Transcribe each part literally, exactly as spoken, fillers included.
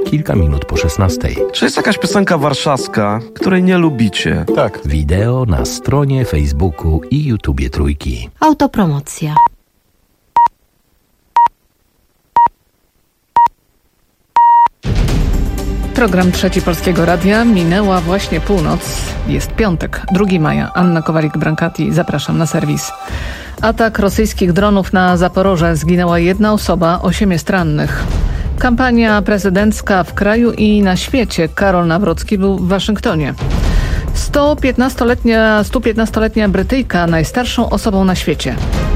kilka minut po szesnastej. Czy jest jakaś piosenka warszawska, której nie lubicie? Tak. Wideo na stronie Facebooku i YouTubie Trójki. Autopromocja. Program Trzeci Polskiego Radia. Minęła właśnie północ. Jest piątek, drugiego maja. Anna Kowalik-Brankati. Zapraszam na serwis. Atak rosyjskich dronów na Zaporoże. Zginęła jedna osoba, osiem jest rannych. Kampania prezydencka w kraju i na świecie. Karol Nawrocki był w Waszyngtonie. sto piętnastoletnia, sto piętnastoletnia Brytyjka, najstarszą osobą na świecie.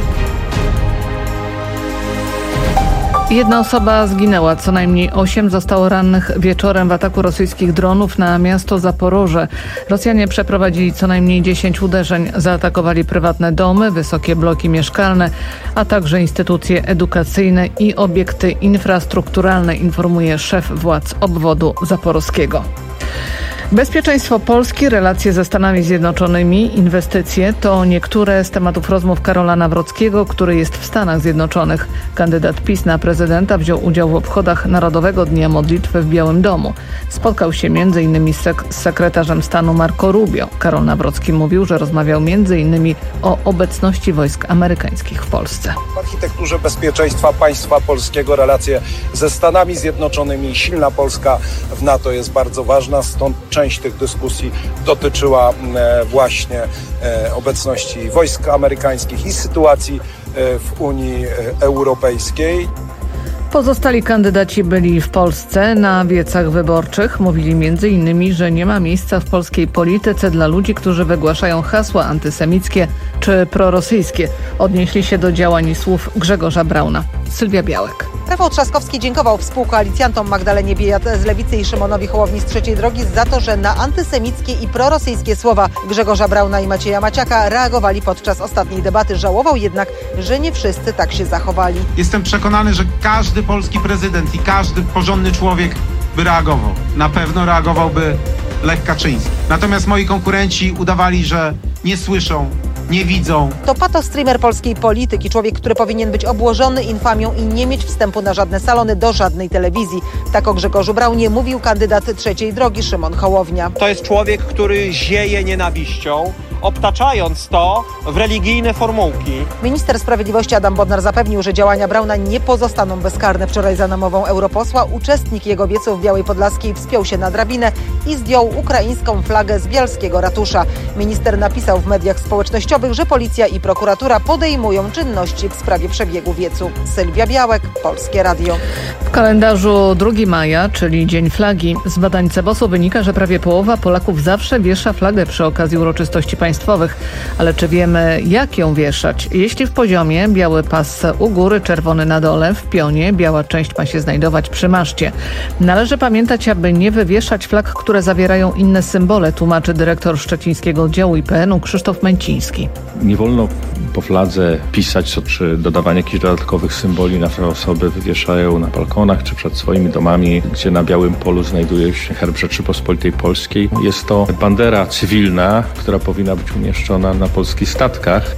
Jedna osoba zginęła, co najmniej osiem zostało rannych wieczorem w ataku rosyjskich dronów na miasto Zaporoże. Rosjanie przeprowadzili co najmniej dziesięć uderzeń, zaatakowali prywatne domy, wysokie bloki mieszkalne, a także instytucje edukacyjne i obiekty infrastrukturalne, informuje szef władz obwodu zaporowskiego. Bezpieczeństwo Polski, relacje ze Stanami Zjednoczonymi, inwestycje to niektóre z tematów rozmów Karola Nawrockiego, który jest w Stanach Zjednoczonych. Kandydat PiS na prezydenta wziął udział w obchodach Narodowego Dnia Modlitwy w Białym Domu. Spotkał się między innymi z, sek- z sekretarzem stanu Marco Rubio. Karol Nawrocki mówił, że rozmawiał między innymi o obecności wojsk amerykańskich w Polsce. W architekturze bezpieczeństwa państwa polskiego relacje ze Stanami Zjednoczonymi, silna Polska w NATO jest bardzo ważna, stąd część tych dyskusji dotyczyła właśnie obecności wojsk amerykańskich i sytuacji w Unii Europejskiej. Pozostali kandydaci byli w Polsce na wiecach wyborczych. Mówili między innymi, że nie ma miejsca w polskiej polityce dla ludzi, którzy wygłaszają hasła antysemickie czy prorosyjskie. Odnieśli się do działań i słów Grzegorza Brauna. Sylwia Białek. Rafał Trzaskowski dziękował współkoalicjantom Magdalenie Biejat z Lewicy i Szymonowi Hołowni z Trzeciej Drogi za to, że na antysemickie i prorosyjskie słowa Grzegorza Brauna i Macieja Maciaka reagowali podczas ostatniej debaty. Żałował jednak, że nie wszyscy tak się zachowali. Jestem przekonany, że każdy polski prezydent i każdy porządny człowiek by reagował. Na pewno reagowałby Lech Kaczyński. Natomiast moi konkurenci udawali, że nie słyszą, nie widzą. To patostreamer polskiej polityki, człowiek, który powinien być obłożony infamią i nie mieć wstępu na żadne salony, do żadnej telewizji. Tak o Grzegorzu Braunie mówił kandydat Trzeciej Drogi Szymon Hołownia. To jest człowiek, który zieje nienawiścią, obtaczając to w religijne formułki. Minister Sprawiedliwości Adam Bodnar zapewnił, że działania Brauna nie pozostaną bezkarne. Wczoraj za namową europosła uczestnik jego wiecu w Białej Podlaskiej wspiął się na drabinę i zdjął ukraińską flagę z bielskiego ratusza. Minister napisał w mediach społecznościowych, że policja i prokuratura podejmują czynności w sprawie przebiegu wiecu. Sylwia Białek, Polskie Radio. W kalendarzu drugiego maja, czyli Dzień Flagi, z badań Cebosu wynika, że prawie połowa Polaków zawsze wiesza flagę przy okazji uroczystości państwowych. Ale czy wiemy, jak ją wieszać? Jeśli w poziomie, biały pas u góry, czerwony na dole, w pionie biała część ma się znajdować przy maszcie. Należy pamiętać, aby nie wywieszać flag, które zawierają inne symbole, tłumaczy dyrektor szczecińskiego oddziału I P N u Krzysztof Męciński. Nie wolno po fladze pisać czy dodawanie jakichś dodatkowych symboli. Nasze osoby wywieszają na balkonach czy przed swoimi domami, gdzie na białym polu znajduje się herb Rzeczypospolitej Polskiej. Jest to bandera cywilna, która powinna być umieszczona na polskich statkach.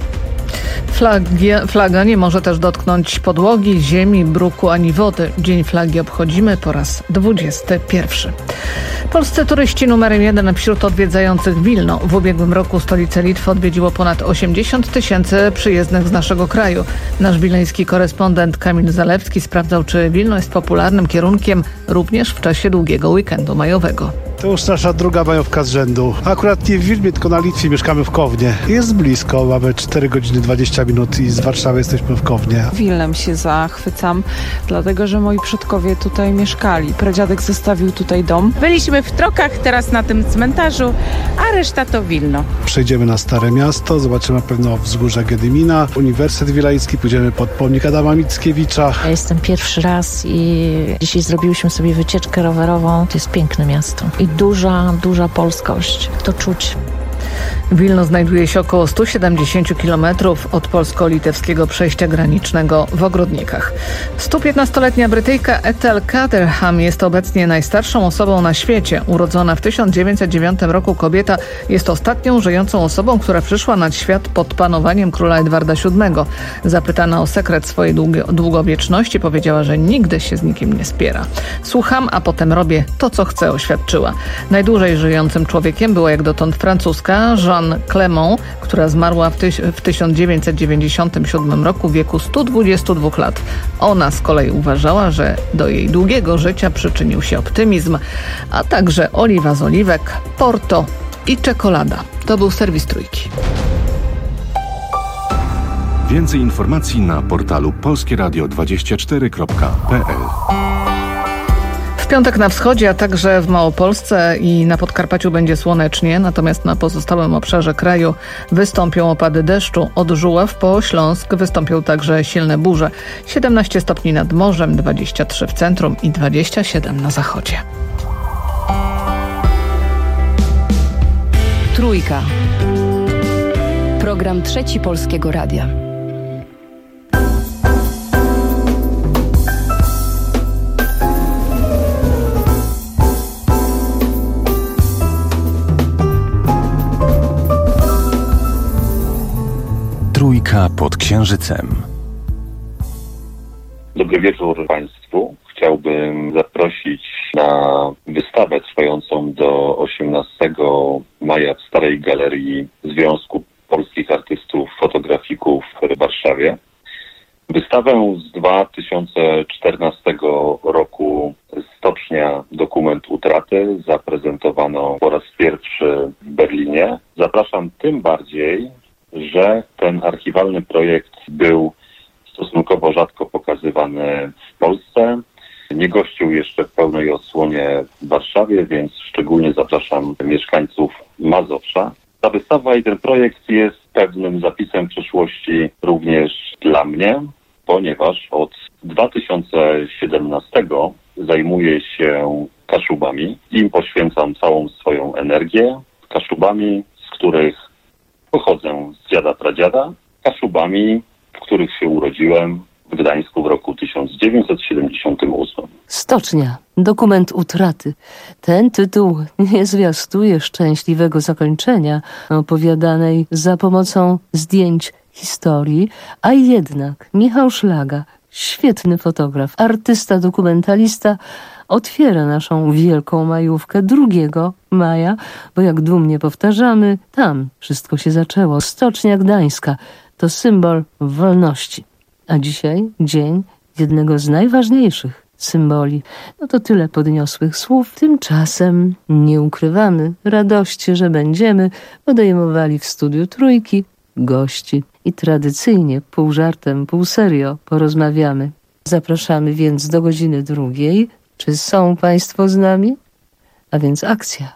Flagia, flaga nie może też dotknąć podłogi, ziemi, bruku ani wody. Dzień Flagi obchodzimy po raz dwudziesty pierwszy. Polscy turyści numerem jeden wśród odwiedzających Wilno. W ubiegłym roku stolicę Litwy odwiedziło ponad osiemdziesiąt tysięcy przyjezdnych z naszego kraju. Nasz wileński korespondent Kamil Zalewski sprawdzał, czy Wilno jest popularnym kierunkiem również w czasie długiego weekendu majowego. To już nasza druga majówka z rzędu. Akurat nie w Wilnie, tylko na Litwie, mieszkamy w Kownie. Jest blisko, mamy cztery godziny dwadzieścia minut i z Warszawy jesteśmy w Kownie. Wilnem się zachwycam, dlatego że moi przodkowie tutaj mieszkali. Pradziadek zostawił tutaj dom. Byliśmy w Trokach, teraz na tym cmentarzu, a reszta to Wilno. Przejdziemy na Stare Miasto, zobaczymy pewno wzgórza Gedymina, Uniwersytet Wileński, pójdziemy pod pomnik Adama Mickiewicza. Ja jestem pierwszy raz i dzisiaj zrobiłyśmy sobie wycieczkę rowerową. To jest piękne miasto i duża, duża polskość. To czuć. Wilno znajduje się około sto siedemdziesiąt kilometrów od polsko-litewskiego przejścia granicznego w Ogrodnikach. sto piętnastoletnia Brytyjka Ethel Caterham jest obecnie najstarszą osobą na świecie. Urodzona w tysiąc dziewięćset dziewiątym roku kobieta jest ostatnią żyjącą osobą, która przyszła na świat pod panowaniem króla Edwarda siódmego. Zapytana o sekret swojej długo- długowieczności powiedziała, że nigdy się z nikim nie spiera. Słucham, a potem robię to, co chcę, oświadczyła. Najdłużej żyjącym człowiekiem była jak dotąd francuska Jeanne Clément, która zmarła w, tyś- w tysiąc dziewięćset dziewięćdziesiątym siódmym roku w wieku stu dwudziestu dwóch lat. Ona z kolei uważała, że do jej długiego życia przyczynił się optymizm, a także oliwa z oliwek, Porto i czekolada. To był serwis Trójki. Więcej informacji na portalu polskie radio dwadzieścia cztery kropka p l. W piątek na wschodzie, a także w Małopolsce i na Podkarpaciu będzie słonecznie, natomiast na pozostałym obszarze kraju wystąpią opady deszczu. Od Żuław po Śląsk wystąpią także silne burze. siedemnaście stopni nad morzem, dwadzieścia trzy w centrum i dwadzieścia siedem na zachodzie. Trójka. Program Trzeci Polskiego Radia. Trójka pod księżycem. Dobry wieczór Państwu. Chciałbym zaprosić na wystawę trwającą do osiemnastego maja w Starej Galerii Związku Polskich Artystów Fotografików w Warszawie. Wystawę z dwa tysiące czternastego roku Stocznia Dokument Utraty zaprezentowano po raz pierwszy w Berlinie. Zapraszam tym bardziej, że ten archiwalny projekt był stosunkowo rzadko pokazywany w Polsce. Nie gościł jeszcze w pełnej odsłonie w Warszawie, więc szczególnie zapraszam mieszkańców Mazowsza. Ta wystawa i ten projekt jest pewnym zapisem przyszłości również dla mnie, ponieważ od dwa tysiące siedemnastego zajmuję się Kaszubami. Im poświęcam całą swoją energię. Kaszubami, z których pochodzę z dziada pradziada. Kaszubami, w których się urodziłem w Gdańsku w roku tysiąc dziewięćset siedemdziesiątym ósmym. Stocznia. Dokument utraty. Ten tytuł nie zwiastuje szczęśliwego zakończenia opowiadanej za pomocą zdjęć historii, a jednak Michał Szlaga, świetny fotograf, artysta, dokumentalista, otwiera naszą wielką majówkę drugiego maja, bo jak dumnie powtarzamy, tam wszystko się zaczęło. Stocznia Gdańska to symbol wolności. A dzisiaj dzień jednego z najważniejszych symboli. No to tyle podniosłych słów. Tymczasem nie ukrywamy radości, że będziemy podejmowali w studiu Trójki gości i tradycyjnie pół żartem, pół serio porozmawiamy. Zapraszamy więc do godziny drugiej. Czy są Państwo z nami? A więc akcja.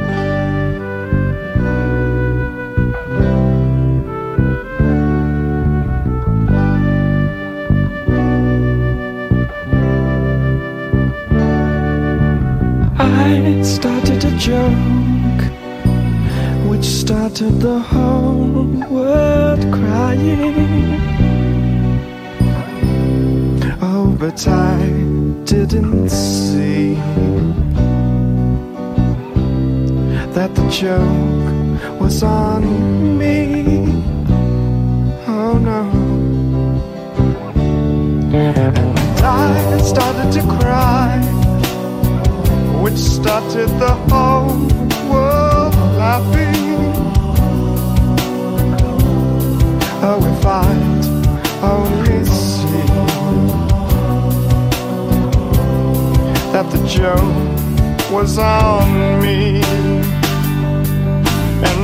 I started a joke which started the whole world crying. Oh, but I didn't see that the joke was on me. Oh no. And I started to cry, which started the whole world laughing. Oh, if I'd only see that the joke was on me. And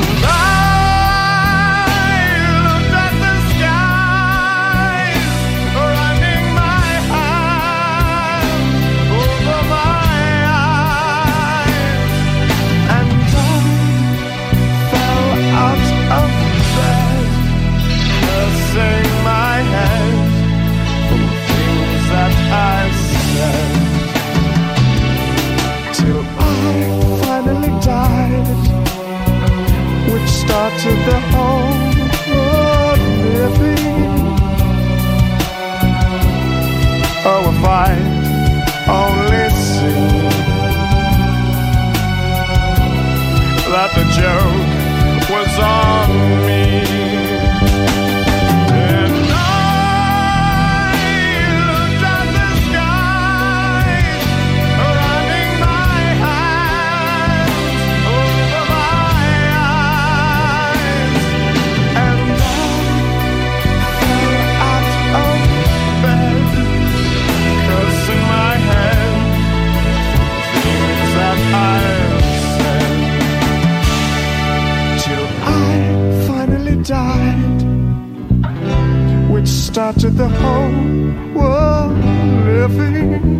I looked at the skies, running my hand over my eyes, and I fell out of bed, cursing my head for things that I said, till I finally died, which started the whole world living. Oh, if I only see that the joke was on me. Died, which started the whole world living.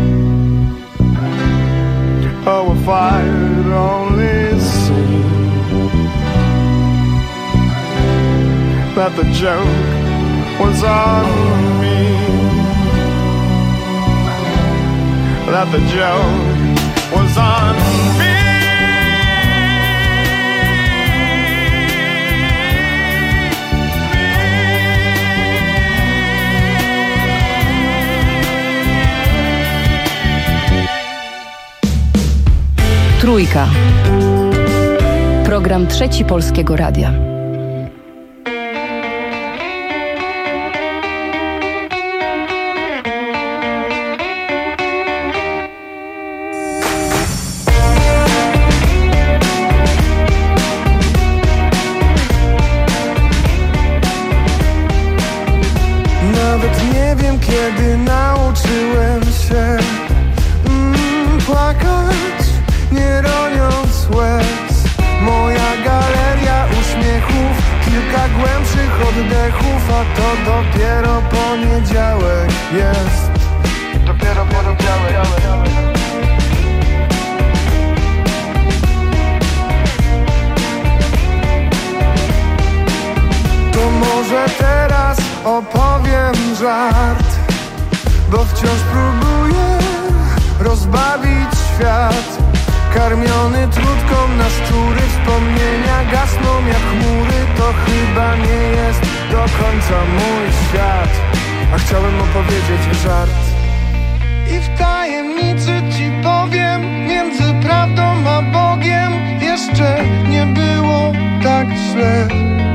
Oh, if I'd only seen that the joke was on me, that the joke was on me. Trójka. Program Trzeci Polskiego Radia. Nawet nie wiem, kiedy nauczyłem się mm, płakać, nie roniąc łez. Moja galeria uśmiechów, kilka głębszych oddechów, a to dopiero poniedziałek jest. Dopiero poniedziałek. To może teraz opowiem żart, bo wciąż próbuję rozbawić świat. Karmiony trutką na szczury, wspomnienia gasną jak chmury. To chyba nie jest do końca mój świat, a chciałem opowiedzieć żart. I w tajemnicy ci powiem, między prawdą a Bogiem jeszcze nie było tak źle.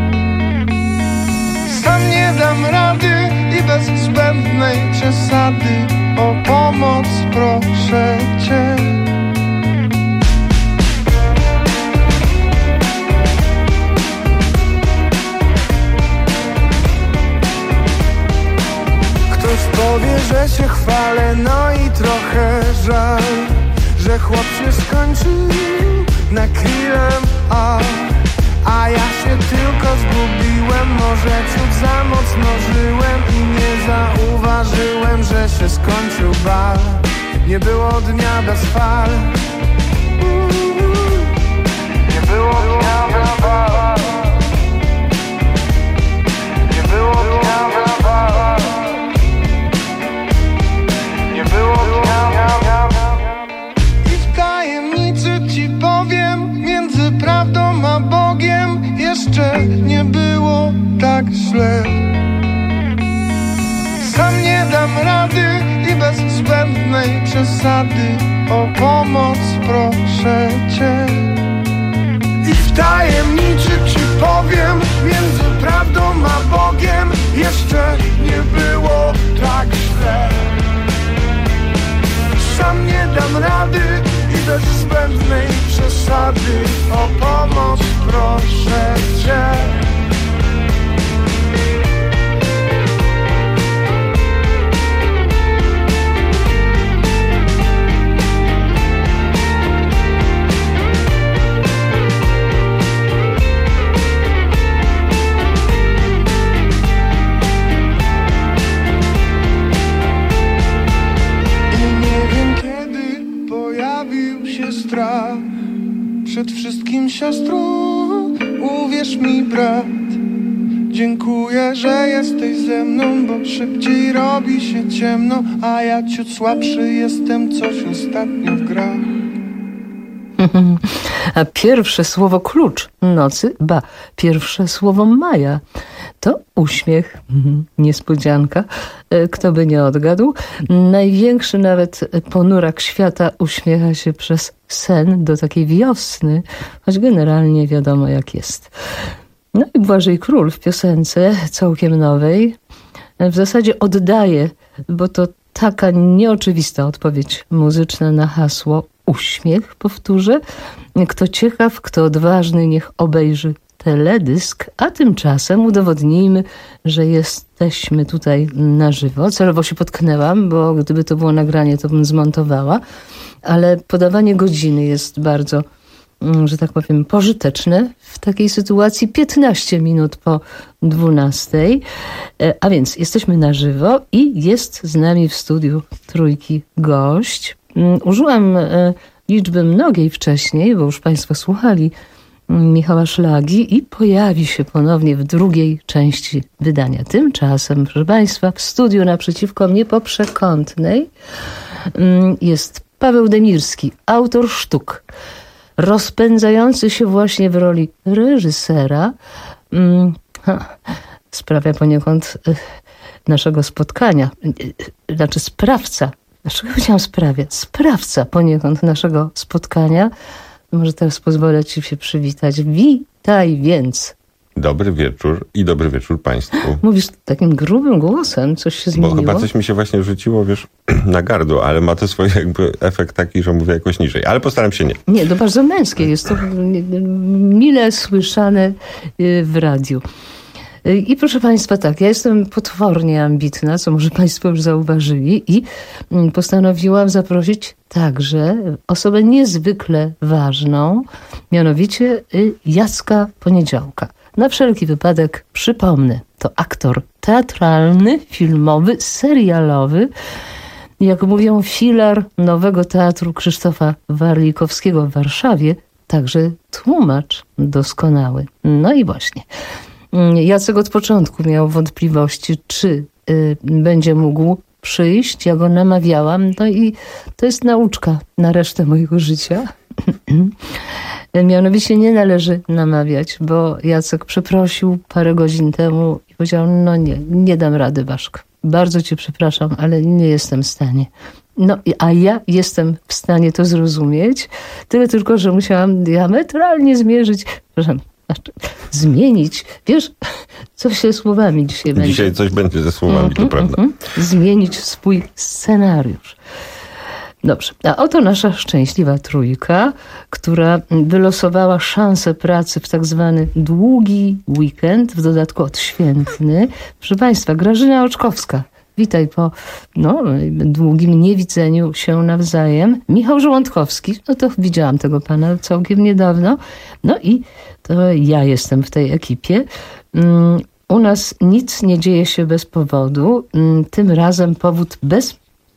Sam nie dam rady i bez zbędnej przesady o pomoc proszę cię. Ktoś powie, że się chwalę, no i trochę żal, że chłop się skończył na krillem, a A ja się tylko zgubiłem, może ciut za mocno żyłem i nie zauważyłem, że się skończył bal. Nie było dnia bez fal. Nie było dnia bez fal. Nie było dnia bez fal. Nie było dnia bez fal. I w tajemnicy ci powiem, między prawdą a Bogiem jeszcze nie było tak źle. Sam nie dam rady i bez zbędnej przesady o pomoc proszę cię. I w tajemnicy ci powiem, między prawdą a Bogiem jeszcze nie było tak źle. Sam nie dam rady i bez zbędnej przesady o pomoc proszę cię. Przed wszystkim siostro, uwierz mi brat, dziękuję, że jesteś ze mną, bo szybciej robi się ciemno, a ja ciut słabszy jestem, coś ostatnio w grach. A pierwsze słowo klucz nocy, ba, pierwsze słowo maja to uśmiech. Mhm. Niespodzianka. Kto by nie odgadł. Największy nawet ponurak świata uśmiecha się przez sen do takiej wiosny, choć generalnie wiadomo jak jest. No i Błażej Król w piosence całkiem nowej w zasadzie oddaje, bo to taka nieoczywista odpowiedź muzyczna na hasło uśmiech, powtórzę. Kto ciekaw, kto odważny, niech obejrzy teledysk, a tymczasem udowodnijmy, że jesteśmy tutaj na żywo. Celowo się potknęłam, bo gdyby to było nagranie, to bym zmontowała, ale podawanie godziny jest bardzo, że tak powiem, pożyteczne w takiej sytuacji. piętnaście minut po dwunastej, a więc jesteśmy na żywo i jest z nami w studiu Trójki gość. Użyłam liczby mnogiej wcześniej, bo już Państwo słuchali Michała Szlagi i pojawi się ponownie w drugiej części wydania. Tymczasem, proszę Państwa, w studiu naprzeciwko mnie po przekątnej jest Paweł Demirski, autor sztuk, rozpędzający się właśnie w roli reżysera. Sprawia poniekąd naszego spotkania, znaczy sprawca, dlaczego powiedziałam sprawia? Sprawca poniekąd naszego spotkania. Może teraz pozwolę Ci się przywitać. Witaj więc. Dobry wieczór i dobry wieczór Państwu. Mówisz takim grubym głosem, coś się zmieniło? Bo chyba coś mi się właśnie rzuciło, wiesz, na gardło, ale ma to swój jakby efekt taki, że mówię jakoś niżej. Ale postaram się nie. Nie, to bardzo męskie. Jest to mile słyszane w radiu. I proszę Państwa, tak, ja jestem potwornie ambitna, co może Państwo już zauważyli i postanowiłam zaprosić także osobę niezwykle ważną, mianowicie Jacka Poniedziałka. Na wszelki wypadek przypomnę, to aktor teatralny, filmowy, serialowy, jak mówią, filar Nowego Teatru Krzysztofa Warlikowskiego w Warszawie, także tłumacz doskonały. No i właśnie. Jacek od początku miał wątpliwości, czy y, będzie mógł przyjść. Ja go namawiałam. No i to jest nauczka na resztę mojego życia. Mianowicie nie należy namawiać, bo Jacek przeprosił parę godzin temu i powiedział, no nie, nie dam rady, Waszko. Bardzo Cię przepraszam, ale nie jestem w stanie. No, a ja jestem w stanie to zrozumieć. Tyle tylko, że musiałam diametralnie zmierzyć, przepraszam, Znaczy, zmienić, wiesz, co się słowami dzisiaj będzie. Dzisiaj coś będzie ze słowami, mm, to mm, prawda. Mm, zmienić swój scenariusz. Dobrze, a oto nasza szczęśliwa trójka, która wylosowała szansę pracy w tak zwany długi weekend, w dodatku odświętny. Proszę Państwa, Grażyna Oczkowska. Witaj po no, długim niewidzeniu się nawzajem. Michał Żołądkowski, no to widziałam tego pana całkiem niedawno. No i to ja jestem w tej ekipie. Um, u nas nic nie dzieje się bez powodu. Um, tym razem powód bez...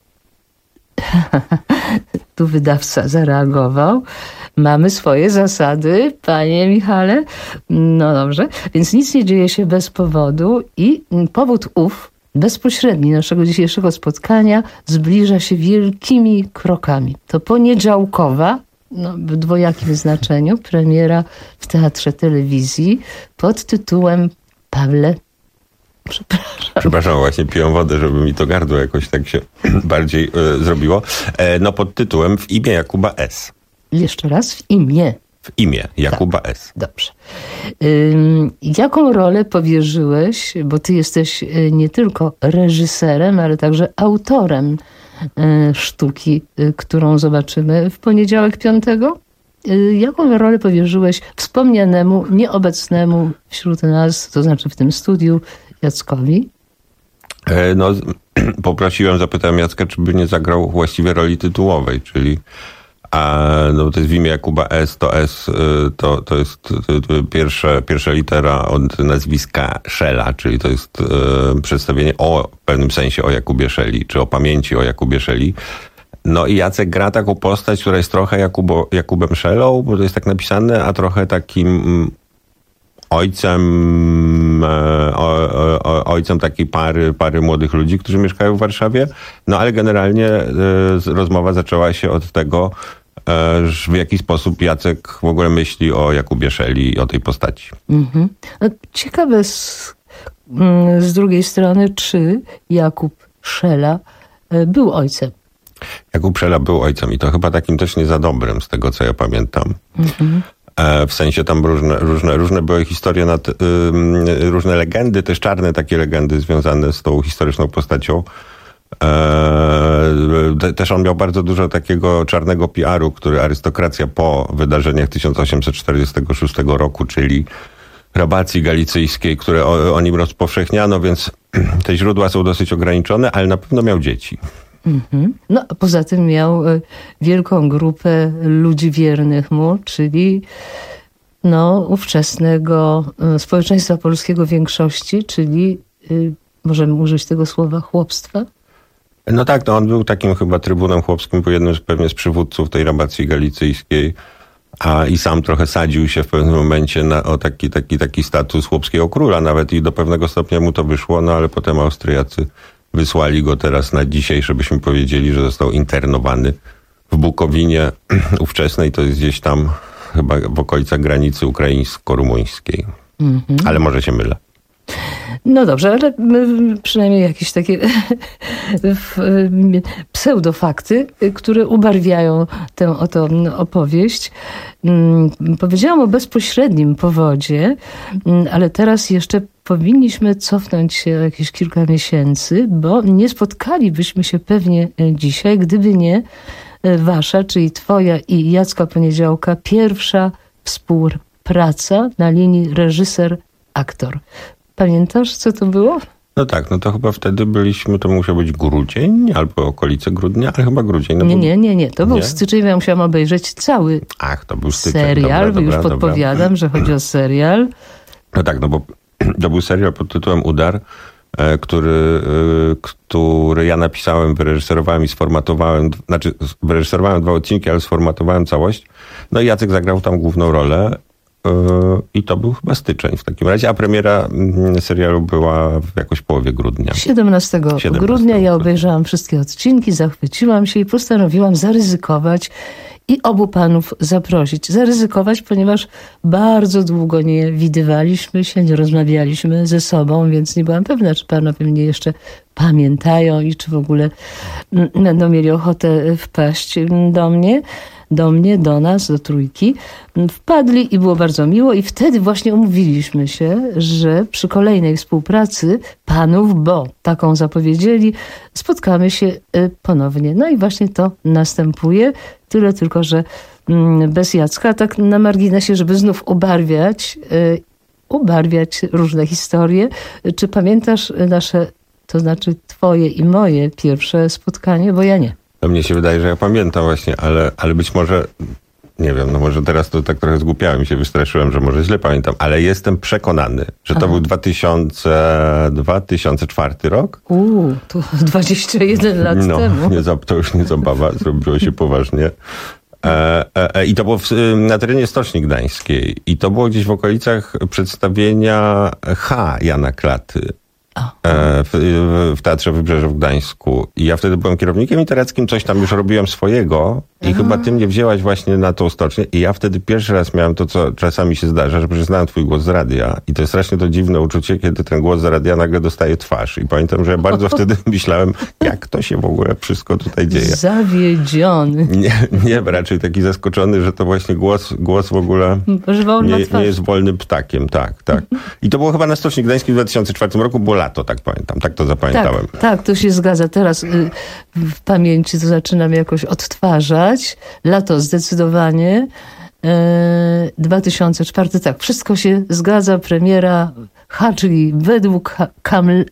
Tu wydawca zareagował. Mamy swoje zasady, panie Michale. No dobrze, więc nic nie dzieje się bez powodu i powód ów bezpośredni naszego dzisiejszego spotkania zbliża się wielkimi krokami. To poniedziałkowa, no, w dwojakim znaczeniu, premiera w Teatrze Telewizji pod tytułem Pawle, przepraszam. Przepraszam, właśnie piję wodę, żeby mi to gardło jakoś tak się bardziej y, zrobiło. E, no pod tytułem W imię Jakuba S. Jeszcze raz, w imię. W imię Jakuba tak. S. Dobrze. Ym, jaką rolę powierzyłeś, bo ty jesteś nie tylko reżyserem, ale także autorem y, sztuki, y, którą zobaczymy w poniedziałek piątego? Y, jaką rolę powierzyłeś wspomnianemu, nieobecnemu wśród nas, to znaczy w tym studiu, Jackowi? E, no, poprosiłem, zapytałem Jacka, czy by nie zagrał właściwie roli tytułowej, czyli a no to jest w imię Jakuba S, to S to, to jest to, to pierwsze, pierwsza litera od nazwiska Szela, czyli to jest e, przedstawienie o w pewnym sensie o Jakubie Szeli, czy o pamięci o Jakubie Szeli. No i Jacek gra taką postać, która jest trochę Jakubo, Jakubem Szelą, bo to jest tak napisane, a trochę takim ojcem, e, o, o, ojcem takiej pary, pary młodych ludzi, którzy mieszkają w Warszawie. No ale generalnie e, rozmowa zaczęła się od tego, w jaki sposób Jacek w ogóle myśli o Jakubie Szeli i o tej postaci. Mhm. No, ciekawe z, z drugiej strony, czy Jakub Szela był ojcem. Jakub Szela był ojcem i to chyba takim też nie za dobrym, z tego co ja pamiętam. Mhm. W sensie tam różne, różne, różne były historie, nad, y, różne legendy, też czarne takie legendy związane z tą historyczną postacią. E, też on miał bardzo dużo takiego czarnego P R u, który arystokracja po wydarzeniach tysiąc osiemset czterdziestego szóstego roku, czyli rabacji galicyjskiej, które o, o nim rozpowszechniano, więc te źródła są dosyć ograniczone, ale na pewno miał dzieci. Mhm. No, a poza tym miał wielką grupę ludzi wiernych mu, czyli no, ówczesnego społeczeństwa polskiego większości, czyli y, możemy użyć tego słowa chłopstwa? No tak, no on był takim chyba trybunem chłopskim, był jednym z, pewnie z przywódców tej rabacji galicyjskiej, a i sam trochę sadził się w pewnym momencie na, o taki, taki, taki status chłopskiego króla nawet i do pewnego stopnia mu to wyszło, no ale potem Austriacy wysłali go teraz na dzisiaj, żebyśmy powiedzieli, że został internowany w Bukowinie ówczesnej, to jest gdzieś tam chyba w okolicach granicy ukraińsko-rumuńskiej. Mhm. Ale może się mylę. No dobrze, ale przynajmniej jakieś takie pseudofakty, które ubarwiają tę oto opowieść. Powiedziałam o bezpośrednim powodzie, ale teraz jeszcze powinniśmy cofnąć się jakieś kilka miesięcy, bo nie spotkalibyśmy się pewnie dzisiaj, gdyby nie wasza, czyli twoja i Jacka Poniedziałka, pierwsza współpraca na linii reżyser-aktor. Pamiętasz, co to było? No tak, no to chyba wtedy byliśmy, to musiał być grudzień albo okolice grudnia, ale chyba grudzień. No nie, nie, nie, nie, to był nie? styczeń, ja musiałam obejrzeć cały Ach, to był styczeń. serial, dobra, już dobra, podpowiadam, dobra. że chodzi o serial. No tak, no bo to był serial pod tytułem Udar, który, który ja napisałem, wyreżyserowałem i sformatowałem, znaczy wyreżyserowałem dwa odcinki, ale sformatowałem całość. No i Jacek zagrał tam główną rolę. I to był chyba styczeń w takim razie, a premiera serialu była w jakoś połowie grudnia. siedemnastego grudnia ja obejrzałam wszystkie odcinki, zachwyciłam się i postanowiłam zaryzykować i obu panów zaprosić. Zaryzykować, ponieważ bardzo długo nie widywaliśmy się, nie rozmawialiśmy ze sobą, więc nie byłam pewna, czy panowie mnie jeszcze pamiętają i czy w ogóle będą mieli ochotę wpaść do mnie. do mnie, do nas, do trójki. Wpadli i było bardzo miło i wtedy właśnie umówiliśmy się, że przy kolejnej współpracy panów, bo taką zapowiedzieli, spotkamy się ponownie. No i właśnie to następuje. Tyle tylko, że bez Jacka, tak na marginesie, żeby znów ubarwiać, ubarwiać różne historie. Czy pamiętasz nasze, to znaczy twoje i moje pierwsze spotkanie? Bo ja nie. No mnie się wydaje, że ja pamiętam właśnie, ale, ale być może, nie wiem, no może teraz to tak trochę zgłupiałem, się wystraszyłem, że może źle pamiętam, ale jestem przekonany, że to Aha. był dwa tysiące czwarty rok. Uuu, to dwadzieścia jeden lat no, temu. Nie, to już nie zabawa, zrobiło się poważnie. E, e, I to było w, na terenie Stoczni Gdańskiej i to było gdzieś w okolicach przedstawienia H. Jana Klaty. W, w, w Teatrze Wybrzeże w Gdańsku. I ja wtedy byłem kierownikiem literackim, coś tam już robiłem swojego i Aha. chyba ty mnie wzięłaś właśnie na tą stocznię i ja wtedy pierwszy raz miałem to, co czasami się zdarza, że przecież znałem twój głos z radia i to jest strasznie to dziwne uczucie, kiedy ten głos z radia nagle dostaje twarz. I pamiętam, że ja bardzo wtedy myślałem, jak to się w ogóle wszystko tutaj dzieje. Zawiedziony. Nie, nie raczej taki zaskoczony, że to właśnie głos, głos w ogóle nie, nie jest wolnym ptakiem. Tak, tak. I to było chyba na Stoczni Gdańskiej w dwa tysiące czwartym roku, było lato, tak pamiętam, tak to zapamiętałem. Tak, tak, to się zgadza. Teraz y, w pamięci to zaczynam jakoś odtwarzać. Lato zdecydowanie. Y, dwa tysiące czwarty, tak, wszystko się zgadza. Premiera H, czyli według ha, Kaml...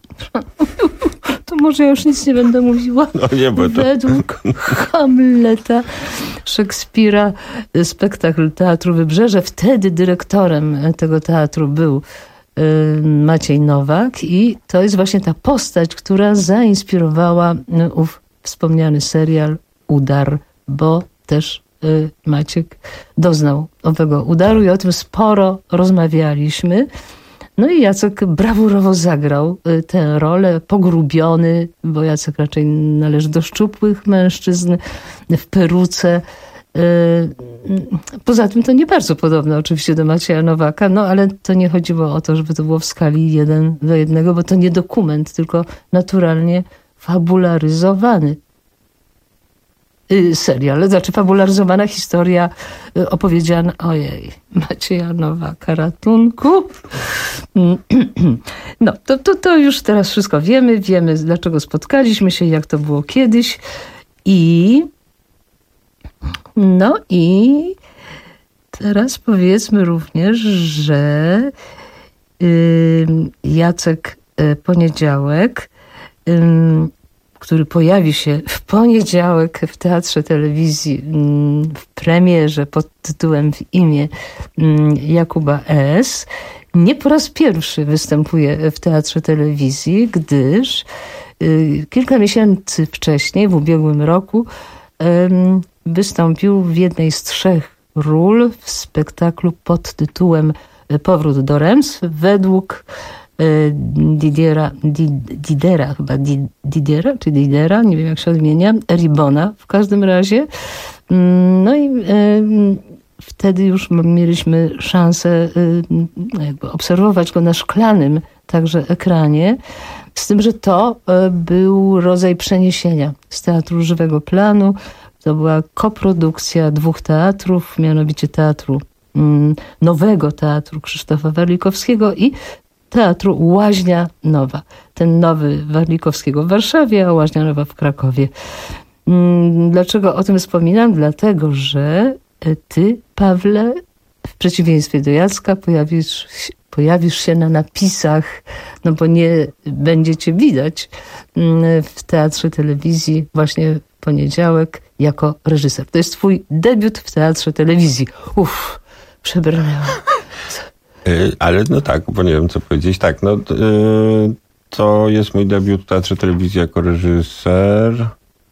To może ja już nic nie będę mówiła. No nie, bo to... Według Hamleta Szekspira, spektakl Teatru Wybrzeże. Wtedy dyrektorem tego teatru był Maciej Nowak i to jest właśnie ta postać, która zainspirowała ów wspomniany serial Udar, bo też Maciek doznał owego udaru i o tym sporo rozmawialiśmy. No i Jacek brawurowo zagrał tę rolę, pogrubiony, bo Jacek raczej należy do szczupłych mężczyzn, w peruce, Poza tym to nie bardzo podobne oczywiście do Macieja Nowaka, no ale to nie chodziło o to, żeby to było w skali jeden do jednego, bo to nie dokument, tylko naturalnie fabularyzowany serial, znaczy fabularyzowana historia opowiedziana, ojej, Macieja Nowaka, ratunku. No, to, to, to już teraz wszystko wiemy, wiemy dlaczego spotkaliśmy się, jak to było kiedyś i no i teraz powiedzmy również, że y, Jacek y, Poniedziałek, y, który pojawi się w poniedziałek w Teatrze Telewizji w premierze pod tytułem W imię Jakuba S., nie po raz pierwszy występuje w Teatrze Telewizji, gdyż kilka miesięcy wcześniej, w ubiegłym roku, wystąpił w jednej z trzech ról w spektaklu pod tytułem Powrót do Reims według Didiera, Didera, chyba Didera, czy Didera, nie wiem jak się odmienia, Ribona w każdym razie. No i wtedy już mieliśmy szansę jakby obserwować go na szklanym także ekranie, z tym, że to był rodzaj przeniesienia z Teatru Żywego Planu. To była koprodukcja dwóch teatrów, mianowicie Teatru Nowego Teatru Krzysztofa Warlikowskiego i Teatru Łaźnia Nowa. Ten nowy Warlikowskiego w Warszawie, a Łaźnia Nowa w Krakowie. Dlaczego o tym wspominam? Dlatego, że ty, Pawle, w przeciwieństwie do Jacka, pojawisz, pojawisz się na napisach, no bo nie będziecie widać w Teatrze Telewizji właśnie w poniedziałek jako reżyser. To jest twój debiut w Teatrze Telewizji. Uff, przebrnęłam. Ale no tak, bo nie wiem co powiedzieć. Tak, no to jest mój debiut w Teatrze Telewizji jako reżyser.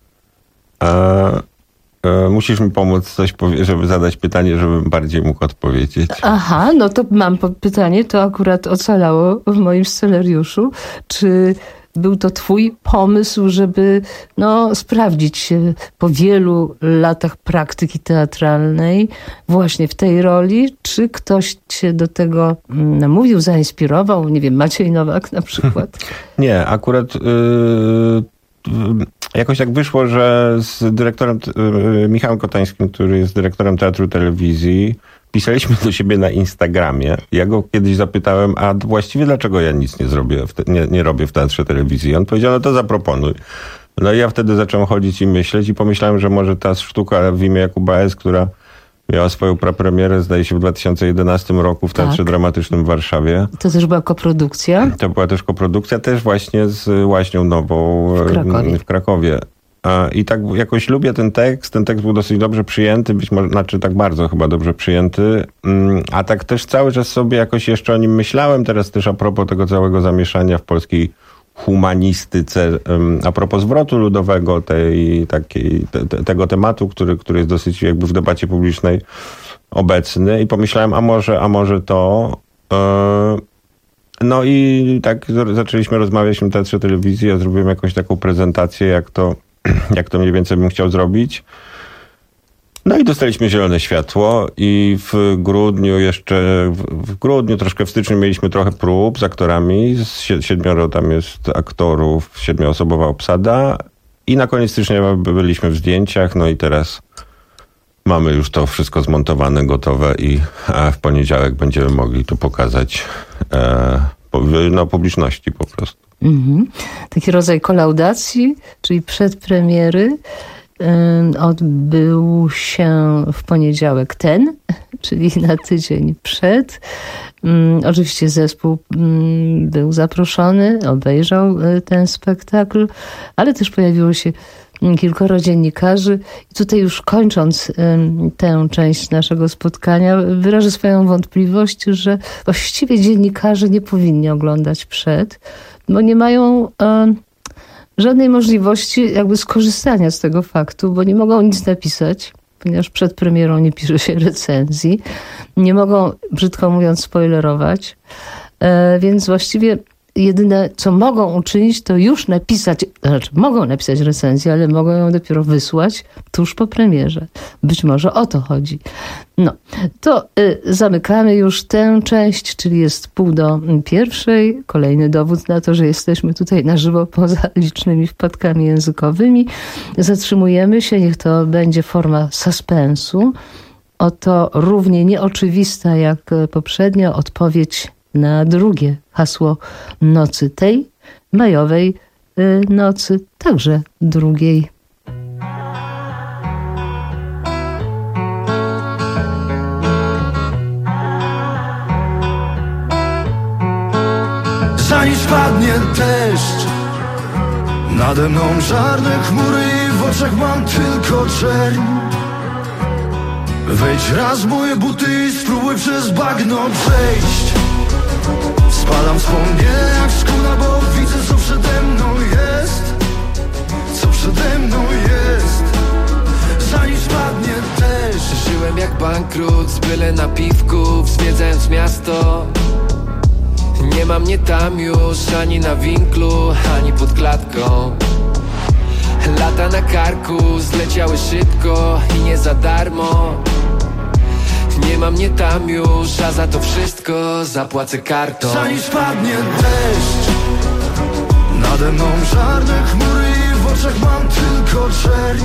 A musisz mi pomóc coś, żeby zadać pytanie, żebym bardziej mógł odpowiedzieć. Aha, no to mam pytanie, to akurat ocalało w moim scenariuszu. Czy był to twój pomysł, żeby no, sprawdzić się po wielu latach praktyki teatralnej właśnie w tej roli? Czy ktoś cię do tego namówił, zainspirował? Nie wiem, Maciej Nowak na przykład? Nie, akurat yy, jakoś tak wyszło, że z dyrektorem yy, Michałem Kotańskim, który jest dyrektorem Teatru Telewizji, pisaliśmy do siebie na Instagramie. Ja go kiedyś zapytałem, a właściwie dlaczego ja nic nie zrobię, w te, nie, nie robię w Teatrze Telewizji? On powiedział, no to zaproponuj. No i ja wtedy zacząłem chodzić i myśleć i pomyślałem, że może ta sztuka W imię Jakuba S., która miała swoją prapremierę, zdaje się, w dwa tysiące jedenastym roku w Teatrze tak. Dramatycznym w Warszawie. To też była koprodukcja? To była też koprodukcja, też właśnie z Łaźnią Nową w Krakowie. W Krakowie. I tak jakoś lubię ten tekst. Ten tekst był dosyć dobrze przyjęty, być może, znaczy tak bardzo chyba dobrze przyjęty. A tak też cały czas sobie jakoś jeszcze o nim myślałem. Teraz też a propos tego całego zamieszania w polskiej humanistyce, a propos zwrotu ludowego, tej, takiej, te, tego tematu, który, który jest dosyć jakby w debacie publicznej obecny. I pomyślałem, a może, a może to... No i tak zaczęliśmy rozmawiać w Teatrze Telewizji. Ja zrobiłem jakąś taką prezentację, jak to jak to mniej więcej bym chciał zrobić. No i dostaliśmy zielone światło i w grudniu jeszcze, w, w grudniu, troszkę w styczniu mieliśmy trochę prób z aktorami. Z siedmioro tam jest aktorów, siedmioosobowa obsada i na koniec stycznia byliśmy w zdjęciach, no i teraz mamy już to wszystko zmontowane, gotowe i w poniedziałek będziemy mogli to pokazać e, no, publiczności po prostu. Mhm. Taki rodzaj kolaudacji, czyli przedpremiery, yy, odbył się w poniedziałek ten, czyli na tydzień przed. Yy, oczywiście zespół yy, był zaproszony, obejrzał yy, ten spektakl, ale też pojawiło się kilkoro dziennikarzy. I tutaj już kończąc y, tę część naszego spotkania, wyrażę swoją wątpliwość, że właściwie dziennikarze nie powinni oglądać przed, bo nie mają y, żadnej możliwości jakby skorzystania z tego faktu, bo nie mogą nic napisać, ponieważ przed premierą nie pisze się recenzji. Nie mogą, brzydko mówiąc, spoilerować. Y, więc właściwie jedyne, co mogą uczynić, to już napisać, znaczy mogą napisać recenzję, ale mogą ją dopiero wysłać tuż po premierze. Być może o to chodzi. No, to y, zamykamy już tę część, czyli jest pół do pierwszej. Kolejny dowód na to, że jesteśmy tutaj na żywo poza licznymi wpadkami językowymi. Zatrzymujemy się, niech to będzie forma suspensu. Oto równie nieoczywista jak poprzednio odpowiedź na drugie hasło nocy tej, majowej y, nocy, także drugiej. Zanim spadnie deszcz, nade mną czarne chmury i w oczach mam tylko czerń. Wejdź raz w moje buty i spróbuj przez bagno przejść. Spadam wspomnienia jak skóra, bo widzę co przede mną jest. Co przede mną jest. Zanim spadnie deszcz. Żyłem jak bankrut z byle napiwków, zwiedzając miasto. Nie ma mnie tam już ani na winklu, ani pod klatką. Lata na karku zleciały szybko i nie za darmo. Nie ma mnie tam już, a za to wszystko zapłacę kartą. Zanim spadnie deszcz, nade mną czarne chmury i w oczach mam tylko czerń.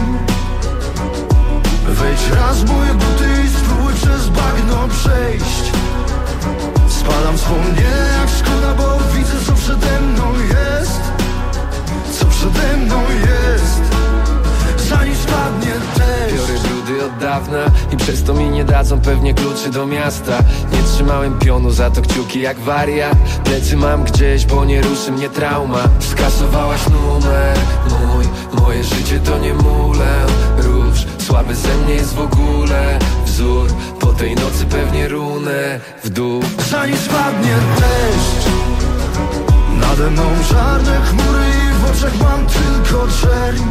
Wejdź raz w moje buty i spróbuj przez bagno przejść. Spadam wspomnienia jak skóra, bo widzę co przede mną jest. Co przede mną jest. Zanim spadnie deszcz. Biorę brudy od dawna i przez to mi nie dadzą pewnie kluczy do miasta. Nie trzymałem pionu, za to kciuki jak wariat. Plecy mam gdzieś, bo nie ruszy mnie trauma. Skasowałaś numer mój, moje życie to nie mulę. Róż, słaby ze mnie jest w ogóle wzór. Po tej nocy pewnie runę w dół. Zanim spadnie deszcz, nade mną czarne chmury i w oczach mam tylko czerń.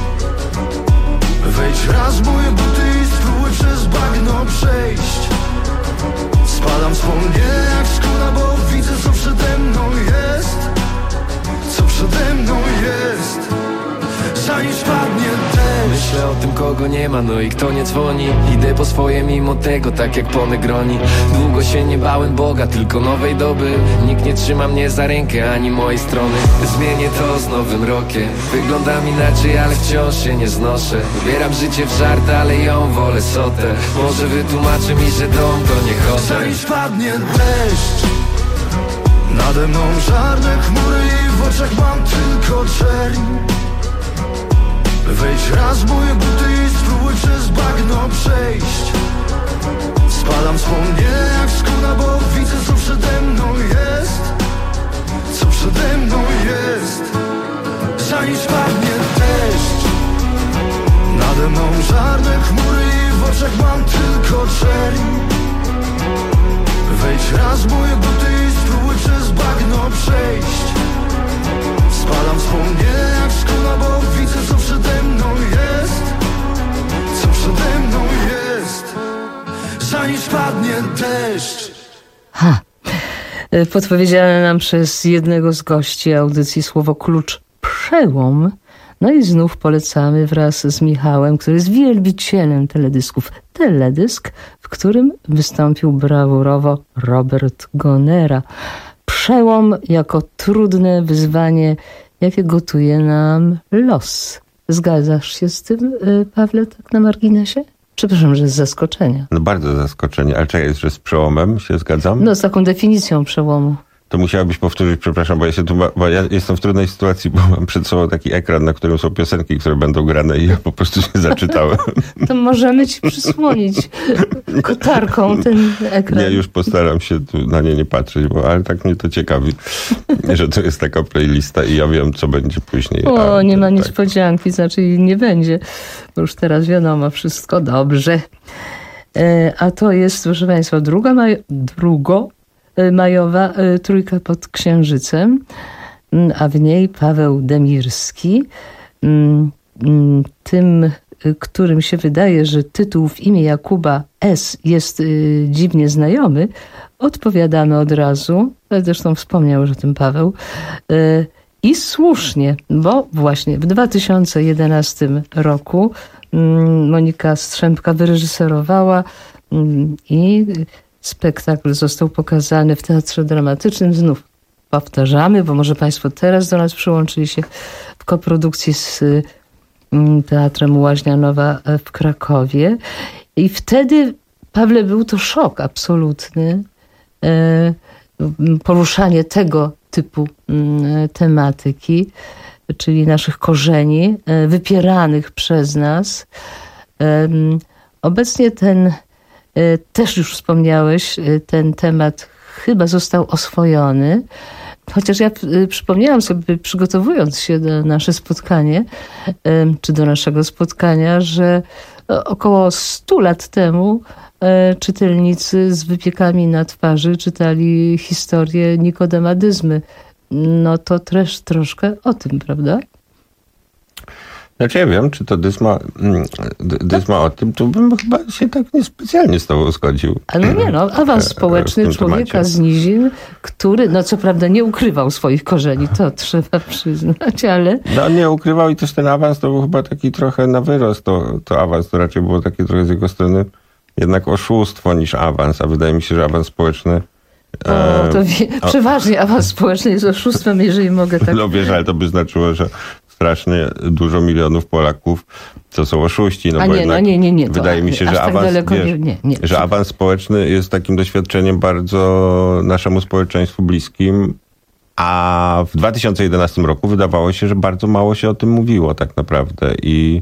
Wejdź raz w moje buty i spróbuj przez bagno przejść. Spadam wspomnienia jak skóra, bo widzę co przede mną jest. Co przede mną jest. Zanim spadnie deszcz. Myślę o tym kogo nie ma, no i kto nie dzwoni. Idę po swoje mimo tego, tak jak po Negroni. Długo się nie bałem Boga, tylko nowej doby. Nikt nie trzyma mnie za rękę, ani mojej strony. Zmienię to z nowym rokiem. Wyglądam inaczej, ale wciąż się nie znoszę. Ubieram życie w żart, ale ją wolę sotę. Może wytłumaczy mi, że dom to nie hotel. Zanim spadnie deszcz, nade mną czarne chmury i w oczach mam tylko czerń. Wejdź raz w moje buty i spróbuj przez bagno przejść. Spadam wspomnienia jak skóra, bo widzę co przede mną jest. Co przede mną jest. Zanim spadnie deszcz, nade mną czarne chmury i w oczach mam tylko czerń. Wejdź raz w moje buty i spróbuj przez bagno przejść. Spadam wspomnienia jak skóra, bo widzę co przede mną jest. Co przede mną jest. Zanim spadnie deszcz. Ha! Podpowiedziane nam przez jednego z gości audycji słowo klucz przełom. No i znów polecamy wraz z Michałem, który jest wielbicielem teledysków. Teledysk, w którym wystąpił brawurowo Robert Gonera. Przełom jako trudne wyzwanie, jakie gotuje nam los. Zgadzasz się z tym, Pawle, tak na marginesie? Przepraszam, że z zaskoczenia. No bardzo zaskoczenie. Ale czekaj, że z przełomem się zgadzam? No z taką definicją przełomu. To musiałabyś powtórzyć, przepraszam, bo ja się tu, bo ja jestem w trudnej sytuacji, bo mam przed sobą taki ekran, na którym są piosenki, które będą grane i ja po prostu się zaczytałem. To możemy ci przysłonić kotarką ten ekran. Ja już postaram się tu na nie nie patrzeć, bo ale tak mnie to ciekawi, że to jest taka playlista i ja wiem, co będzie później. O, a, nie ma tak. niespodzianki, znaczy nie będzie, bo już teraz wiadomo, wszystko dobrze. E, a to jest, proszę Państwa, druga maj- drugo majowa trójka pod Księżycem, a w niej Paweł Demirski. Tym którym się wydaje, że tytuł w imię Jakuba S. jest y, dziwnie znajomy, odpowiadamy od razu, zresztą wspomniał już o tym Paweł, y, i słusznie, bo właśnie w dwa tysiące jedenastym roku y, Monika Strzępka wyreżyserowała y, i spektakl został pokazany w Teatrze Dramatycznym. Znów powtarzamy, bo może Państwo teraz do nas przyłączyli się w koprodukcji z y, Teatrem Łaźnia Nowa w Krakowie. I wtedy, Pawle, był to szok absolutny. E, poruszanie tego typu m, tematyki, czyli naszych korzeni, e, wypieranych przez nas. E, obecnie ten, e, też już wspomniałeś, e, ten temat chyba został oswojony. Chociaż ja y, przypomniałam sobie, przygotowując się do nasze spotkanie, y, czy do naszego spotkania, że y, około stu lat temu y, czytelnicy z wypiekami na twarzy czytali historię Nikodemadyzmy. No to też troszkę o tym, prawda? Znaczy ja wiem, czy to Dysma, Dysma o tym, to bym chyba się tak niespecjalnie z tobą zgodził. A no nie no, awans społeczny człowieka temacie. Z nizin, który, no co prawda nie ukrywał swoich korzeni, to trzeba przyznać, ale... No nie ukrywał i też ten awans to był chyba taki trochę na wyrost, to, to awans to raczej było takie trochę z jego strony jednak oszustwo niż awans, a wydaje mi się, że awans społeczny... O, to wie, o, przeważnie awans społeczny jest oszustwem, jeżeli mogę tak... No wiesz, ale to by znaczyło, że strasznie dużo milionów Polaków to są oszuści. No A bo nie, no nie, nie, nie. Wydaje mi się, że, tak awans, daleko, wiesz, nie, nie, nie. że awans społeczny jest takim doświadczeniem bardzo naszemu społeczeństwu bliskim, a w dwa tysiące jedenastym roku wydawało się, że bardzo mało się o tym mówiło tak naprawdę i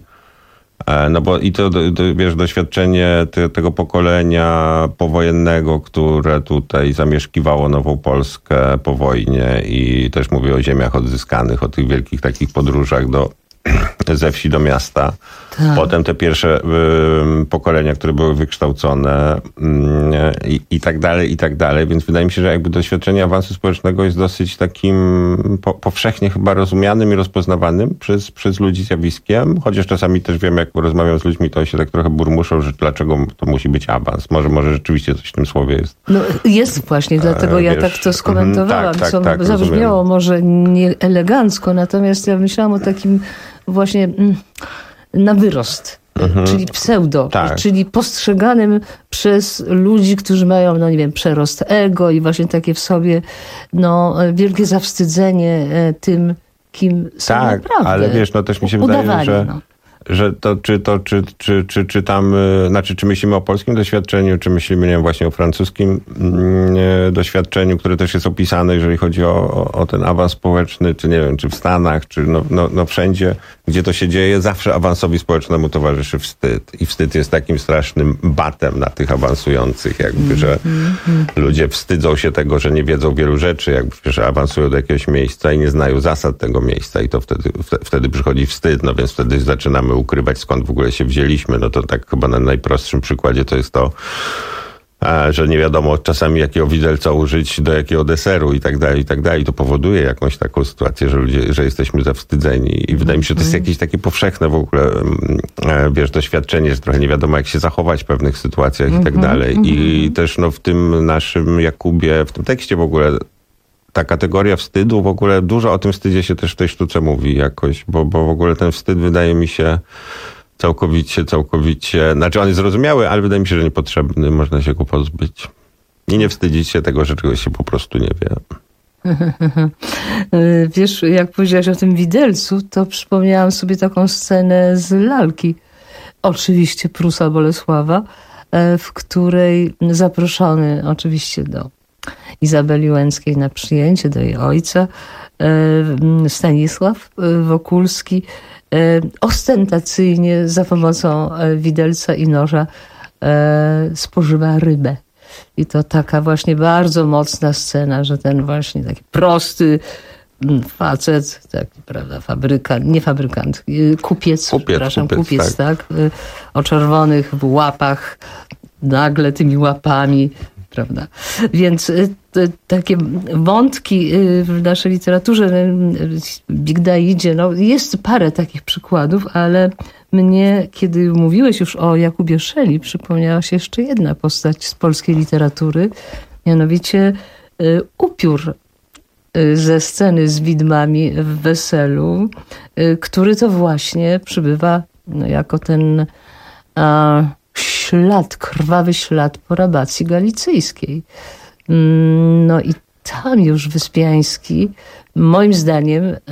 no bo i to, to wiesz, doświadczenie te, tego pokolenia powojennego, które tutaj zamieszkiwało Nową Polskę po wojnie i też mówię o ziemiach odzyskanych, o tych wielkich takich podróżach do, ze wsi do miasta. Tak. Potem te pierwsze y, pokolenia, które były wykształcone y, i, i tak dalej, i tak dalej. Więc wydaje mi się, że jakby doświadczenie awansu społecznego jest dosyć takim po, powszechnie chyba rozumianym i rozpoznawanym przez, przez ludzi zjawiskiem. Chociaż czasami też wiem, jak rozmawiam z ludźmi, to się tak trochę burmuszą, że dlaczego to musi być awans. Może, może rzeczywiście coś w tym słowie jest. No jest właśnie, dlatego ja wiesz, tak to skomentowałam, tak, tak, co tak, zabrzmiało rozumiem. Może nie elegancko, natomiast ja myślałam o takim właśnie na wyrost, mhm. czyli pseudo, tak. czyli postrzeganym przez ludzi, którzy mają, no nie wiem, przerost ego i właśnie takie w sobie, no, wielkie zawstydzenie tym, kim są tak, naprawdę. Ale wiesz, no też mi się Udawanie, wydaje, że... No. że to, czy to, czy, czy, czy, czy tam, znaczy, czy myślimy o polskim doświadczeniu, czy myślimy, nie wiem, właśnie o francuskim nie, doświadczeniu, które też jest opisane, jeżeli chodzi o, o, o ten awans społeczny, czy nie wiem, czy w Stanach, czy no, no, no wszędzie, gdzie to się dzieje, zawsze awansowi społecznemu towarzyszy wstyd. I wstyd jest takim strasznym batem na tych awansujących, jakby, że mm-hmm. ludzie wstydzą się tego, że nie wiedzą wielu rzeczy, jakby, że awansują do jakiegoś miejsca i nie znają zasad tego miejsca i to wtedy, wtedy przychodzi wstyd, no więc wtedy zaczynamy ukrywać, skąd w ogóle się wzięliśmy. No to tak chyba na najprostszym przykładzie to jest to, że nie wiadomo czasami jakiego widelca użyć do jakiego deseru i tak dalej, i tak dalej. To powoduje jakąś taką sytuację, że ludzie, że jesteśmy zawstydzeni. I wydaje mi się, że to jest jakieś takie powszechne w ogóle, wiesz, doświadczenie, że trochę nie wiadomo, jak się zachować w pewnych sytuacjach i tak dalej. I też no w tym naszym Jakubie, w tym tekście w ogóle ta kategoria wstydu, w ogóle dużo o tym wstydzie się też w tej sztuce mówi jakoś, bo, bo w ogóle ten wstyd wydaje mi się całkowicie, całkowicie, znaczy on jest zrozumiały, ale wydaje mi się, że niepotrzebny, można się go pozbyć. I nie wstydzić się tego, że czegoś się po prostu nie wie. Wiesz, jak powiedziałaś o tym widelcu, to przypomniałam sobie taką scenę z lalki. Oczywiście Prusa Bolesława, w której zaproszony oczywiście do Izabeli Łęckiej na przyjęcie do jej ojca Stanisław Wokulski ostentacyjnie za pomocą widelca i noża spożywa rybę. I to taka właśnie bardzo mocna scena, że ten właśnie taki prosty facet, taki, prawda, fabrykant, nie fabrykant, kupiec, kupiec przepraszam, kupiec, kupiec tak. tak, o czerwonych łapach, nagle tymi łapami, prawda. Więc te, takie wątki w naszej literaturze Bigdaidzie, no jest parę takich przykładów, ale mnie, kiedy mówiłeś już o Jakubie Szeli, przypomniała się jeszcze jedna postać z polskiej literatury, mianowicie y, upiór y, ze sceny z widmami w Weselu, y, który to właśnie przybywa no, jako ten a, ślad, krwawy ślad po rabacji galicyjskiej. Mm, no i tam już Wyspiański, moim zdaniem, y,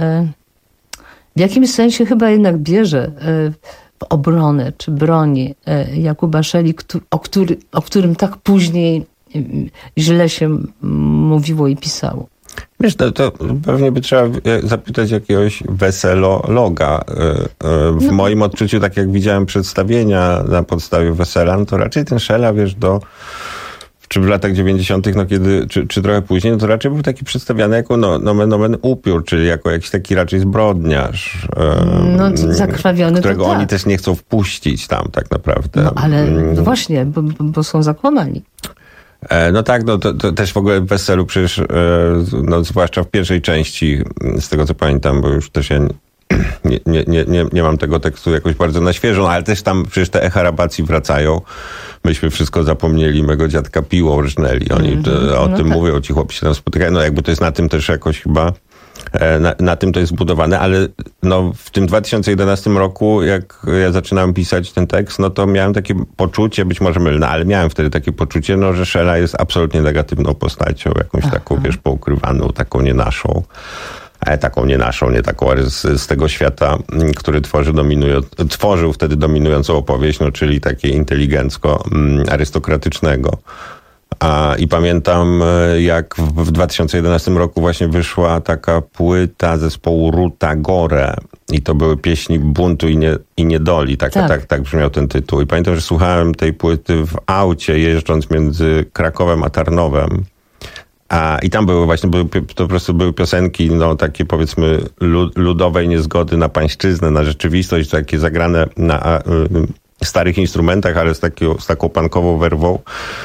w jakimś sensie chyba jednak bierze w obronę czy broni Jakuba Szeli, o, który, o którym tak później źle się mówiło i pisało. Wiesz, to, to pewnie by trzeba zapytać jakiegoś weselologa. W no. moim odczuciu, tak jak widziałem przedstawienia na podstawie Wesela, no to raczej ten Szela, wiesz, do... czy w latach dziewięćdziesiątych, no kiedy, czy, czy trochę później, no to raczej był taki przedstawiany jako no, nomen, nomen upiór, czyli jako jakiś taki raczej zbrodniarz. No, zakrwawiony którego to tak. oni też nie chcą wpuścić tam tak naprawdę. No ale no właśnie, bo, bo są zakłamani. No tak, no to, to też w ogóle w Weselu przecież, no zwłaszcza w pierwszej części, z tego co pamiętam, bo już też ja nie, nie, nie, nie, nie mam tego tekstu jakoś bardzo na świeżo, ale też tam przecież te echa rabacji wracają. Myśmy wszystko zapomnieli, mego dziadka piło rżnęli. Oni mm-hmm. o no tym tak. mówią, ci chłopi się tam spotykają. No jakby to jest na tym też jakoś chyba, na, na tym to jest zbudowane, ale no w tym dwa tysiące jedenastym roku, jak ja zaczynałem pisać ten tekst, no to miałem takie poczucie, być może mylne, ale miałem wtedy takie poczucie, no że Szela jest absolutnie negatywną postacią, jakąś Aha. taką, wiesz, poukrywaną, taką nie naszą. Ale taką nie naszą, nie taką, ale z, z tego świata, który tworzy dominują, tworzył wtedy dominującą opowieść, no czyli takie inteligencko arystokratycznego. A, I pamiętam, jak w, w dwa tysiące jedenastym roku właśnie wyszła taka płyta zespołu Ruta Gore i to były pieśni buntu i, nie, i niedoli, tak, tak. Tak, tak brzmiał ten tytuł. I pamiętam, że słuchałem tej płyty w aucie, jeżdżąc między Krakowem a Tarnowem. A, I tam były właśnie, były, to po prostu były piosenki, no takie powiedzmy ludowej niezgody na pańszczyznę, na rzeczywistość, takie zagrane na a, y, starych instrumentach, ale z, takiego, z taką punkową werwą.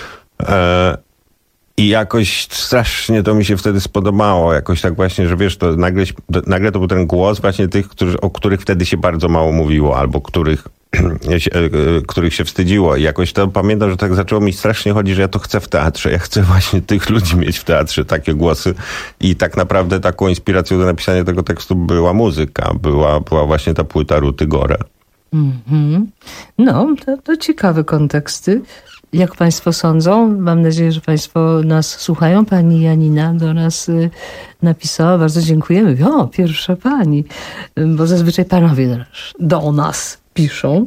E, I jakoś strasznie to mi się wtedy spodobało, jakoś tak właśnie, że wiesz, to nagle, nagle to był ten głos właśnie tych, którzy, o których wtedy się bardzo mało mówiło, albo których których się wstydziło. I jakoś to pamiętam, że tak zaczęło mi strasznie chodzić, że ja to chcę w teatrze. Ja chcę właśnie tych ludzi mieć w teatrze, takie głosy. I tak naprawdę taką inspiracją do napisania tego tekstu była muzyka. Była, była właśnie ta płyta Ruty Gore. Mm-hmm. No, to, to ciekawe konteksty. Jak państwo sądzą? Mam nadzieję, że państwo nas słuchają. Pani Janina do nas y, napisała. Bardzo dziękujemy. O, pierwsza pani. Bo zazwyczaj panowie do nas piszą.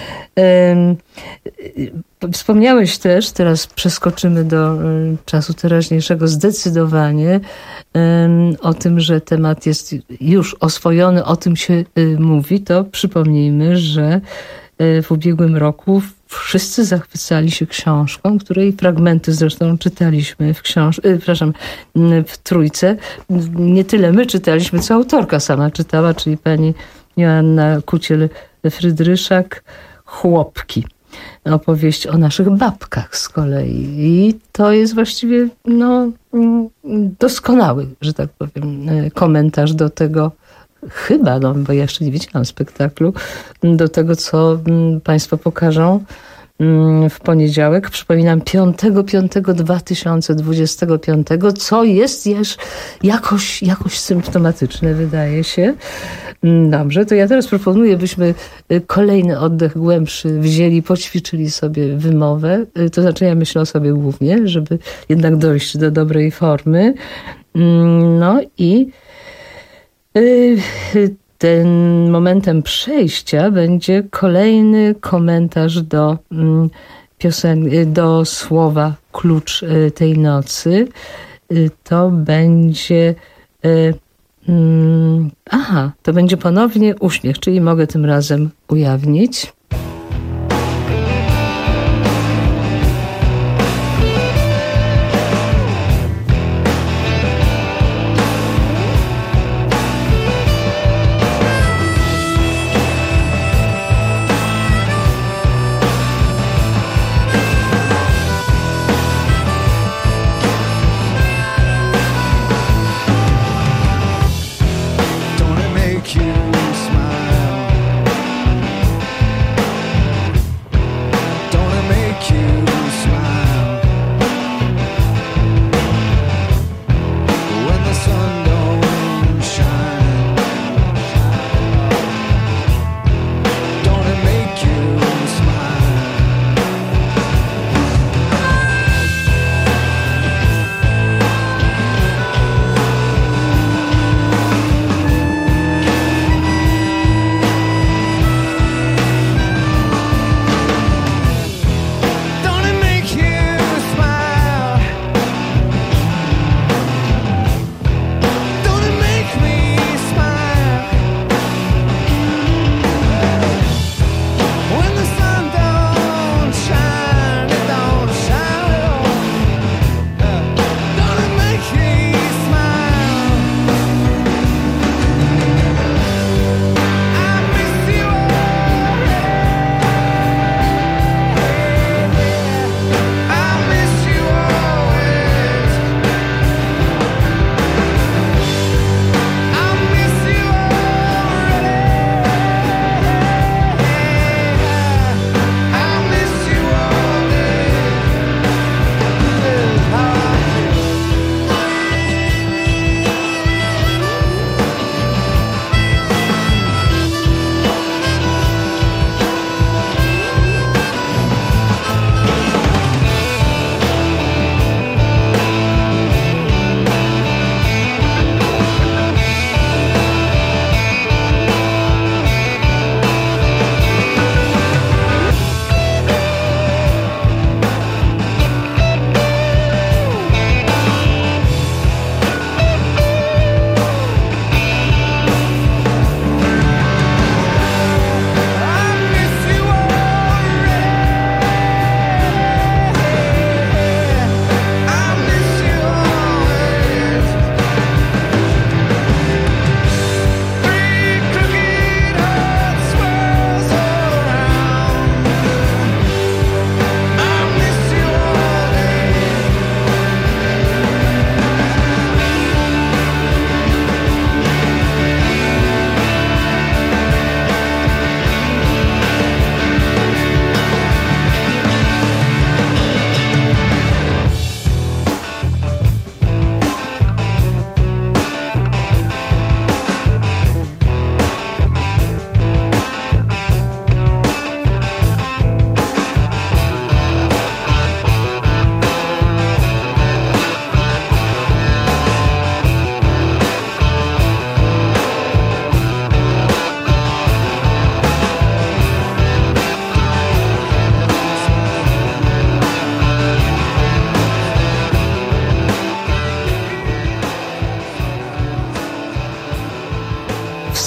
Wspomniałeś też, teraz przeskoczymy do czasu teraźniejszego zdecydowanie, o tym, że temat jest już oswojony, o tym się mówi, to przypomnijmy, że w ubiegłym roku wszyscy zachwycali się książką, której fragmenty zresztą czytaliśmy w książ... przepraszam, w Trójce. Nie tyle my czytaliśmy, co autorka sama czytała, czyli pani Joanna Kuciel-Frydryszak, Chłopki. Opowieść o naszych babkach z kolei. I to jest właściwie no, doskonały, że tak powiem, komentarz do tego, chyba, no, bo ja jeszcze nie widziałam spektaklu, do tego, co państwo pokażą w poniedziałek. Przypominam, piątego piątego dwa tysiące dwudziestego piątego, co jest już jakoś, jakoś symptomatyczne, wydaje się. Dobrze, to ja teraz proponuję, byśmy kolejny oddech głębszy wzięli, poćwiczyli sobie wymowę. To znaczy, ja myślę o sobie głównie, żeby jednak dojść do dobrej formy. No i tym momentem przejścia będzie kolejny komentarz do piosen- do słowa Klucz tej nocy. To będzie aha, to będzie ponownie uśmiech, czyli mogę tym razem ujawnić.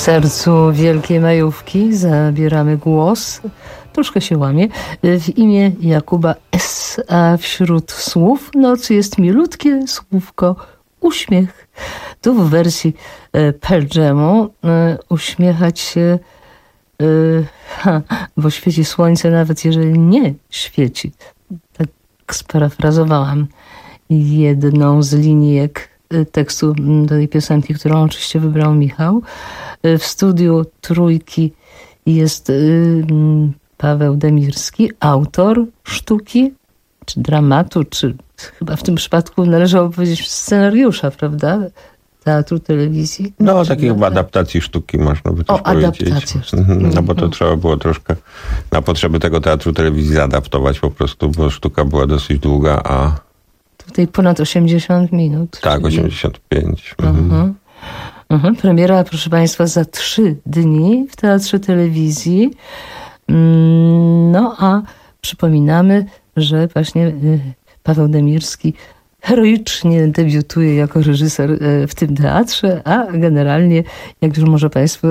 sercu wielkiej majówki zabieramy głos, troszkę się łamie, w imię Jakuba S., a wśród słów nocy jest milutkie słówko uśmiech. Tu w wersji Pearl Jamu uśmiechać się, ha, bo świeci słońce, nawet jeżeli nie świeci. Tak sparafrazowałam jedną z linijek tekstu do tej piosenki, którą oczywiście wybrał Michał. W studiu Trójki jest Paweł Demirski, autor sztuki, czy dramatu, czy chyba w tym przypadku należało powiedzieć scenariusza, prawda? Teatru, telewizji. No, takiej chyba adaptacji sztuki można by też o, powiedzieć. Adaptacja sztuki. No bo to trzeba było troszkę na potrzeby tego teatru, telewizji zaadaptować po prostu, bo sztuka była dosyć długa, a... Tutaj ponad osiemdziesiąt minut. Tak, osiemdziesiąt pięć. Mhm. Mhm. Mhm. Premiera, proszę Państwa, za trzy dni w Teatrze Telewizji. No a przypominamy, że właśnie Paweł Demirski heroicznie debiutuje jako reżyser w tym teatrze, a generalnie, jak już może Państwo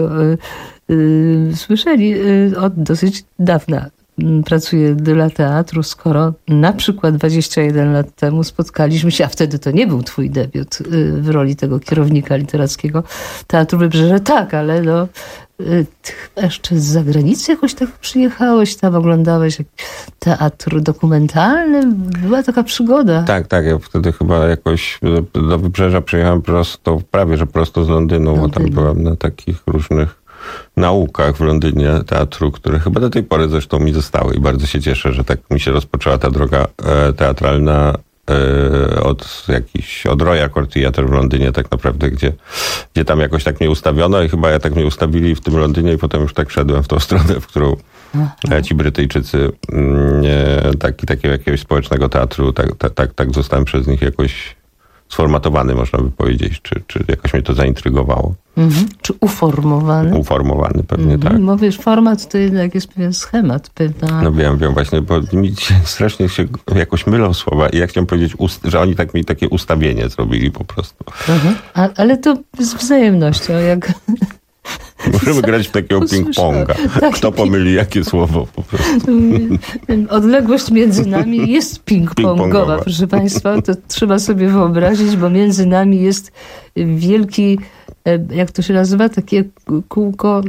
słyszeli, od dosyć dawna pracuje dla teatru, skoro na przykład dwadzieścia jeden lat temu spotkaliśmy się, a wtedy to nie był twój debiut w roli tego kierownika literackiego Teatru Wybrzeże. Tak, ale no ty jeszcze z zagranicy jakoś tak przyjechałeś, tam oglądałeś teatr dokumentalny, była taka przygoda. Tak, tak, ja wtedy chyba jakoś do Wybrzeża przyjechałem prosto, prawie że prosto z Londynu, Londynu. Bo tam byłem na takich różnych naukach w Londynie teatru, które chyba do tej pory zresztą mi zostały i bardzo się cieszę, że tak mi się rozpoczęła ta droga e, teatralna e, od jakichś, od Royal Court Theatre w Londynie tak naprawdę, gdzie, gdzie tam jakoś tak mnie ustawiono i chyba ja tak mnie ustawili w tym Londynie i potem już tak szedłem w tą stronę, w którą Aha. ci Brytyjczycy e, taki, takiego jakiegoś społecznego teatru, tak, tak, tak, tak zostałem przez nich jakoś sformatowany, można by powiedzieć, czy, czy jakoś mnie to zaintrygowało. Mhm. Czy uformowany? Uformowany, pewnie mhm. tak. Bo wiesz, format to jednak jest pewien schemat. Pewna... No wiem, wiem, właśnie, bo mi strasznie się jakoś mylą słowa i ja chciałem powiedzieć, że oni tak mi takie ustawienie zrobili po prostu. Mhm. A, ale to z wzajemnością, jak... Możemy grać w takiego ping-ponga. Tak, Kto pomyli jakie słowo po prostu. Odległość między nami jest ping-pongowa, proszę Państwa. To trzeba sobie wyobrazić, bo między nami jest wielki, jak to się nazywa, takie kółko,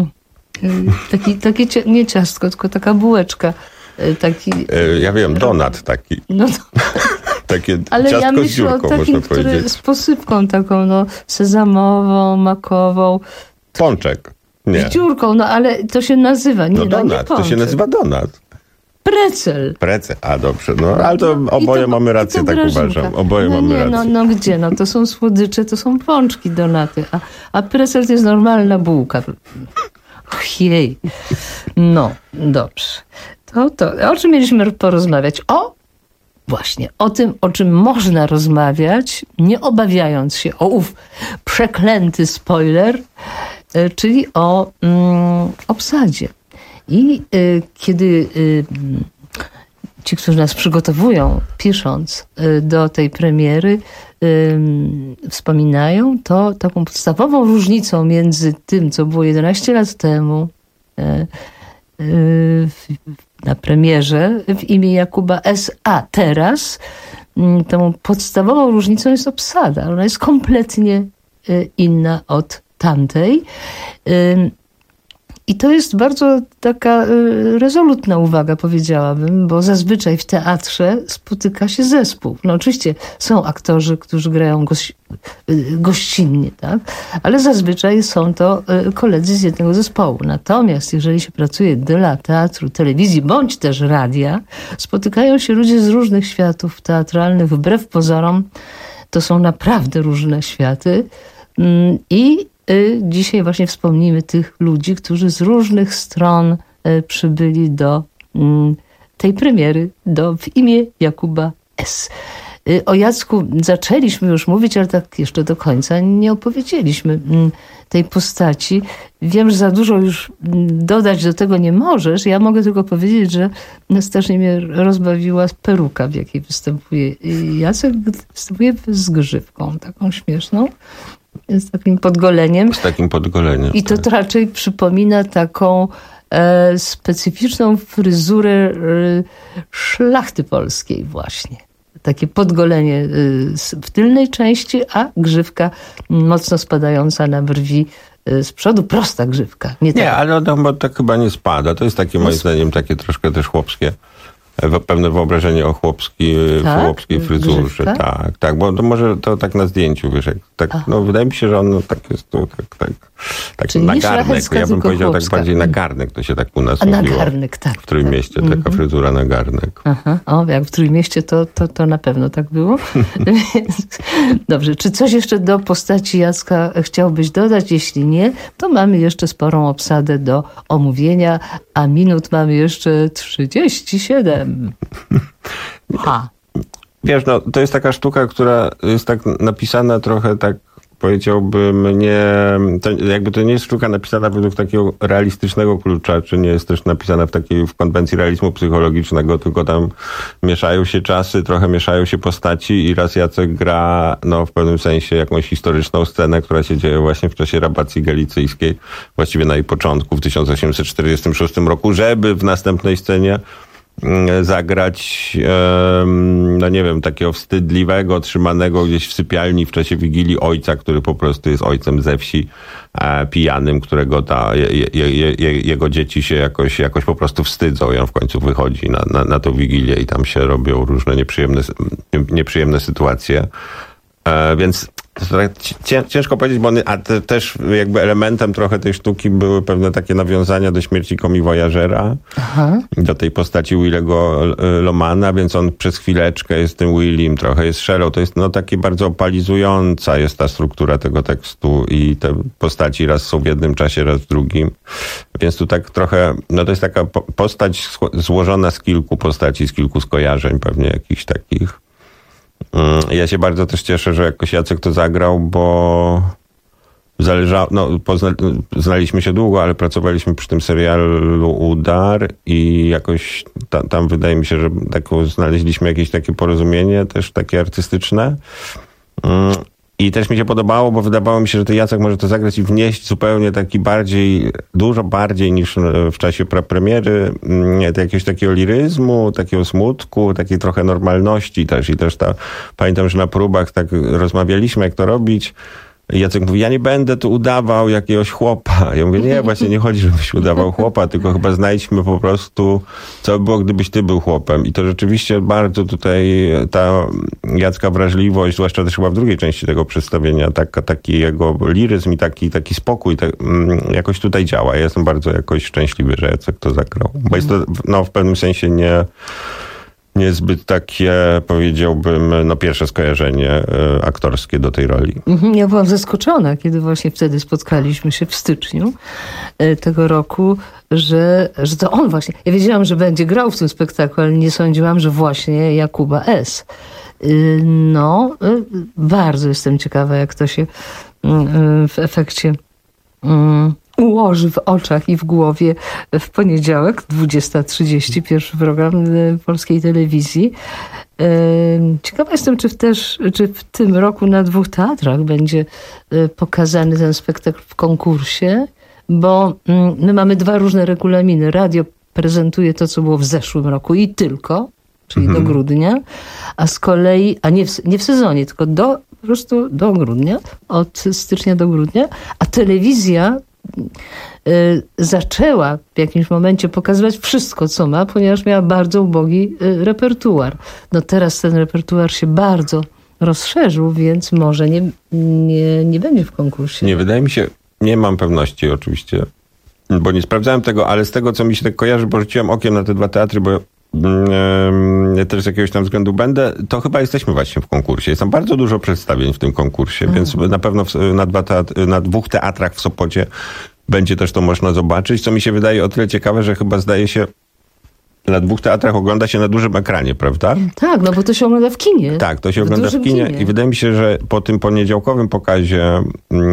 taki, takie nie ciastko, tylko taka bułeczka. Taki... Ja wiem, donat taki. No to... Takie ale ciastko ja myślę z dziurką, o takim, można który powiedzieć. Z posypką taką, no, sezamową, makową. Pączek. Nie. Z dziurką, no ale to się nazywa. Nie, no donat, no, nie to się nazywa donat. Precel. Precel, a dobrze, no ale to oboje to, mamy rację, tak grażynka. uważam. Oboje no mamy nie, rację. No, no gdzie, no to są słodycze, to są pączki, donaty, a, a precel to jest normalna bułka. Jej. No, dobrze. To, to, o czym mieliśmy porozmawiać? O, właśnie, o tym, o czym można rozmawiać, nie obawiając się o ów przeklęty spoiler, czyli o mm, obsadzie. I y, kiedy y, ci, którzy nas przygotowują, pisząc y, do tej premiery, y, wspominają, to taką podstawową różnicą między tym, co było jedenaście lat temu y, y, na premierze w imię Jakuba S., a teraz y, tą podstawową różnicą jest obsada. Ona jest kompletnie y, inna od tamtej. Y, I to jest bardzo taka rezolutna uwaga, powiedziałabym, bo zazwyczaj w teatrze spotyka się zespół. No oczywiście są aktorzy, którzy grają goś, gościnnie, tak? Ale zazwyczaj są to koledzy z jednego zespołu. Natomiast jeżeli się pracuje dla teatru, telewizji bądź też radia, spotykają się ludzie z różnych światów teatralnych, wbrew pozorom. To są naprawdę różne światy i dzisiaj właśnie wspomnimy tych ludzi, którzy z różnych stron przybyli do tej premiery, do w imię Jakuba S. O Jacku zaczęliśmy już mówić, ale tak jeszcze do końca nie opowiedzieliśmy tej postaci. Wiem, że za dużo już dodać do tego nie możesz. Ja mogę tylko powiedzieć, że strasznie mnie rozbawiła peruka, w jakiej występuje Jacek. Występuje z grzywką taką śmieszną. Z takim podgoleniem. Z takim podgoleniem. I to, to raczej przypomina taką e, specyficzną fryzurę e, szlachty polskiej właśnie. Takie podgolenie w tylnej części, a grzywka mocno spadająca na brwi z przodu, prosta grzywka. Nie, nie tak. ale to, to chyba nie spada. To jest takie moim zdaniem takie troszkę też chłopskie, pewne wyobrażenie o chłopski, tak? chłopskiej fryzurze. Grzywka? Tak, tak, bo to może to tak na zdjęciu, wiesz, jak, tak, no wydaje mi się, że on tak jest tu, tak, tak, tak Czyli na nie garnek. szlachecka, Ja bym tylko powiedział chłopska. tak bardziej na garnek, to się tak u nas A na mówiło. garnek, tak. W Trójmieście tak. taka fryzura na garnek. Aha. O, jak w Trójmieście to, to, to na pewno tak było. Dobrze, czy coś jeszcze do postaci Jacka chciałbyś dodać? Jeśli nie, to mamy jeszcze sporą obsadę do omówienia, a minut mamy jeszcze trzydzieści siedem. Ha. Wiesz, no to jest taka sztuka, która jest tak napisana trochę tak, powiedziałbym, nie, to jakby to nie jest sztuka napisana według takiego realistycznego klucza, czy nie jest też napisana w takiej, w konwencji realizmu psychologicznego, tylko tam mieszają się czasy, trochę mieszają się postaci i raz Jacek gra, no w pewnym sensie jakąś historyczną scenę, która się dzieje właśnie w czasie rabacji galicyjskiej, właściwie na jej początku w tysiąc osiemset czterdziestym szóstym roku, żeby w następnej scenie zagrać, no nie wiem, takiego wstydliwego, trzymanego gdzieś w sypialni w czasie Wigilii ojca, który po prostu jest ojcem ze wsi, pijanym, którego ta, je, je, je, jego dzieci się jakoś, jakoś po prostu wstydzą i on w końcu wychodzi na, na, na tą Wigilię i tam się robią różne nieprzyjemne, nieprzyjemne sytuacje. Więc to tak ciężko powiedzieć, bo one, a te, też jakby elementem trochę tej sztuki były pewne takie nawiązania do śmierci komiwojażera, do tej postaci Willego Lomana, więc on przez chwileczkę jest tym Willim, trochę jest Sherlock. To jest no takie bardzo opalizująca jest ta struktura tego tekstu i te postaci raz są w jednym czasie, raz w drugim. Więc tu tak trochę, no to jest taka postać złożona z kilku postaci, z kilku skojarzeń pewnie jakichś takich. Ja się bardzo też cieszę, że jakoś Jacek to zagrał, bo zależało, no pozna, znaliśmy się długo, ale pracowaliśmy przy tym serialu Udar i jakoś ta, tam wydaje mi się, że taką, znaleźliśmy jakieś takie porozumienie też takie artystyczne. I też mi się podobało, bo wydawało mi się, że to Jacek może to zagrać i wnieść zupełnie taki bardziej, dużo bardziej niż w czasie premiery, jakiegoś takiego liryzmu, takiego smutku, takiej trochę normalności też. I też ta, pamiętam, że na próbach tak rozmawialiśmy, jak to robić. Jacek mówi, ja nie będę tu udawał jakiegoś chłopa. Ja mówię, nie, właśnie nie chodzi, żebyś udawał chłopa, tylko chyba znajdźmy po prostu, co by było, gdybyś ty był chłopem. I to rzeczywiście bardzo tutaj ta Jacka wrażliwość, zwłaszcza też chyba w drugiej części tego przedstawienia, taka, taki jego liryzm i taki, taki spokój tak, jakoś tutaj działa. Ja jestem bardzo jakoś szczęśliwy, że Jacek to zagrał. Bo jest to no, w pewnym sensie nie... niezbyt takie, powiedziałbym, no pierwsze skojarzenie y, aktorskie do tej roli. Ja byłam zaskoczona, kiedy właśnie wtedy spotkaliśmy się w styczniu y, tego roku, że, że to on właśnie, ja wiedziałam, że będzie grał w tym spektaklu, ale nie sądziłam, że właśnie Jakuba S. Y, no, y, bardzo jestem ciekawa, jak to się y, w efekcie y, ułoży w oczach i w głowie w poniedziałek, dwudziesta trzydzieści, pierwszy program polskiej telewizji. Ciekawa jestem, czy, w też, czy w tym roku na dwóch teatrach będzie pokazany ten spektakl w konkursie, bo my mamy dwa różne regulaminy. Radio prezentuje to, co było w zeszłym roku i tylko, czyli mhm. do grudnia, a z kolei, a nie w, nie w sezonie, tylko do, po prostu do grudnia, od stycznia do grudnia, a telewizja y, zaczęła w jakimś momencie pokazywać wszystko, co ma, ponieważ miała bardzo ubogi y, repertuar. No teraz ten repertuar się bardzo rozszerzył, więc może nie, nie, nie będzie w konkursie. Nie, wydaje mi się, nie mam pewności oczywiście, bo nie sprawdzałem tego, ale z tego, co mi się tak kojarzy, bo rzuciłem okiem na te dwa teatry, bo ja też z jakiegoś tam względu będę, to chyba jesteśmy właśnie w konkursie. Jest tam bardzo dużo przedstawień w tym konkursie, mm. więc na pewno w, na, dwa teatr, na dwóch teatrach w Sopocie będzie też to można zobaczyć, co mi się wydaje o tyle ciekawe, że chyba zdaje się na dwóch teatrach ogląda się na dużym ekranie, prawda? Tak, no bo to się ogląda w kinie. Tak, to się w ogląda w kinie, kinie i wydaje mi się, że po tym poniedziałkowym pokazie e,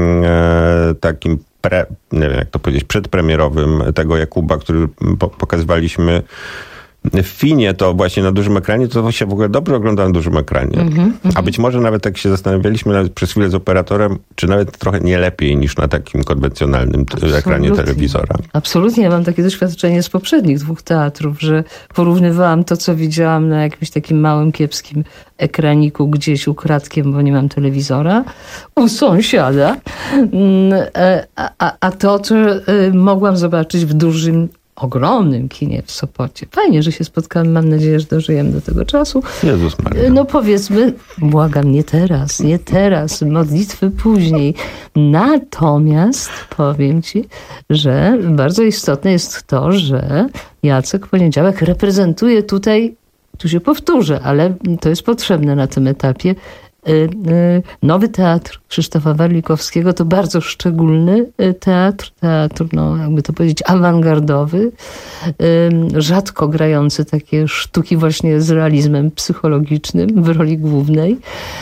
takim pre, nie wiem jak to powiedzieć, przedpremierowym tego Jakuba, który po, pokazywaliśmy w Finie to właśnie na dużym ekranie, to się w ogóle dobrze ogląda na dużym ekranie. Mm-hmm, A być może nawet tak się zastanawialiśmy nawet przez chwilę z operatorem, czy nawet trochę nie lepiej niż na takim konwencjonalnym Absolutnie. ekranie telewizora. Absolutnie. Ja mam takie doświadczenie z poprzednich dwóch teatrów, że porównywałam to, co widziałam na jakimś takim małym, kiepskim ekraniku gdzieś ukradkiem, bo nie mam telewizora, u sąsiada, a, a, a to, co mogłam zobaczyć w dużym, ogromnym kinie w Sopocie. Fajnie, że się spotkamy. Mam nadzieję, że dożyjemy do tego czasu. Jezus Maria. No powiedzmy, błagam, nie teraz, nie teraz, modlitwy później. Natomiast powiem ci, że bardzo istotne jest to, że Jacek Poniedziałek reprezentuje tutaj, tu się powtórzę, ale to jest potrzebne na tym etapie, Nowy Teatr Krzysztofa Warlikowskiego. To bardzo szczególny teatr, teatr, no jakby to powiedzieć, awangardowy, rzadko grający takie sztuki właśnie z realizmem psychologicznym w roli głównej.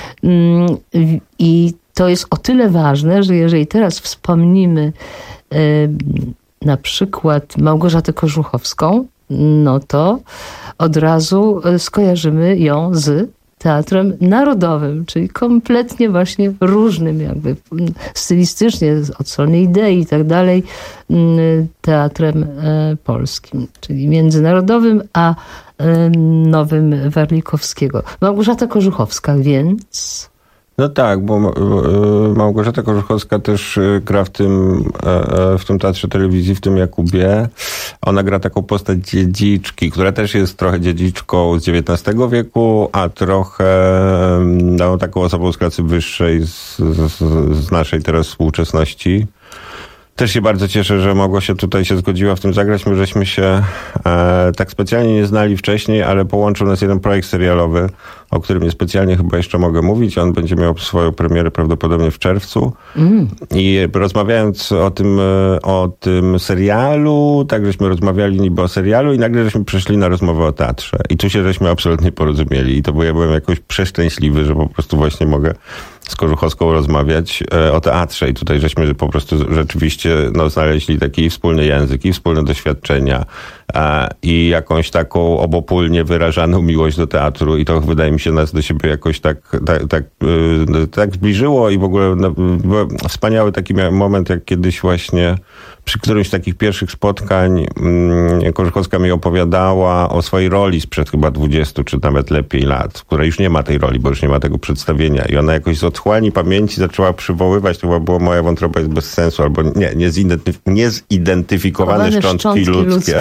I to jest o tyle ważne, że jeżeli teraz wspomnimy na przykład Małgorzatę Kożuchowską, no to od razu skojarzymy ją z Teatrem Narodowym, czyli kompletnie właśnie różnym jakby stylistycznie, od strony idei i tak dalej, teatrem polskim, czyli międzynarodowym, a nowym Warlikowskiego. Małgorzata Kożuchowska, więc... No tak, bo Małgorzata Kożuchowska też gra w tym, w tym teatrze telewizji, w tym Jakubie. Ona gra taką postać dziedziczki, która też jest trochę dziedziczką z dziewiętnastego wieku, a trochę no, taką osobą z klasy wyższej z, z, z naszej teraz współczesności. Też się bardzo cieszę, że Małgosia tutaj się zgodziła w tym zagrać. My żeśmy się e, tak specjalnie nie znali wcześniej, ale połączył nas jeden projekt serialowy, o którym niespecjalnie chyba jeszcze mogę mówić. On będzie miał swoją premierę prawdopodobnie w czerwcu. Mm. I rozmawiając o tym, o tym serialu, tak żeśmy rozmawiali niby o serialu i nagle żeśmy przeszli na rozmowę o teatrze. I tu się żeśmy absolutnie porozumieli. I to bo ja byłem jakoś przeszczęśliwy, że po prostu właśnie mogę z Kożuchowską rozmawiać e, o teatrze i tutaj żeśmy po prostu rzeczywiście no, znaleźli taki wspólny język i wspólne doświadczenia e, i jakąś taką obopólnie wyrażaną miłość do teatru i to wydaje mi się nas do siebie jakoś tak, tak, tak, e, tak zbliżyło i w ogóle no, wspaniały taki moment, jak kiedyś właśnie przy którymś z takich pierwszych spotkań um, Kożuchowska mi opowiadała o swojej roli sprzed chyba dwudziestu czy nawet lepiej lat, w której już nie ma tej roli, bo już nie ma tego przedstawienia. I ona jakoś z otchłani pamięci zaczęła przywoływać, to chyba było Moja wątroba jest bez sensu, albo nie, niezidentyf- niezidentyfikowane szczątki, szczątki ludzkie. ludzkie.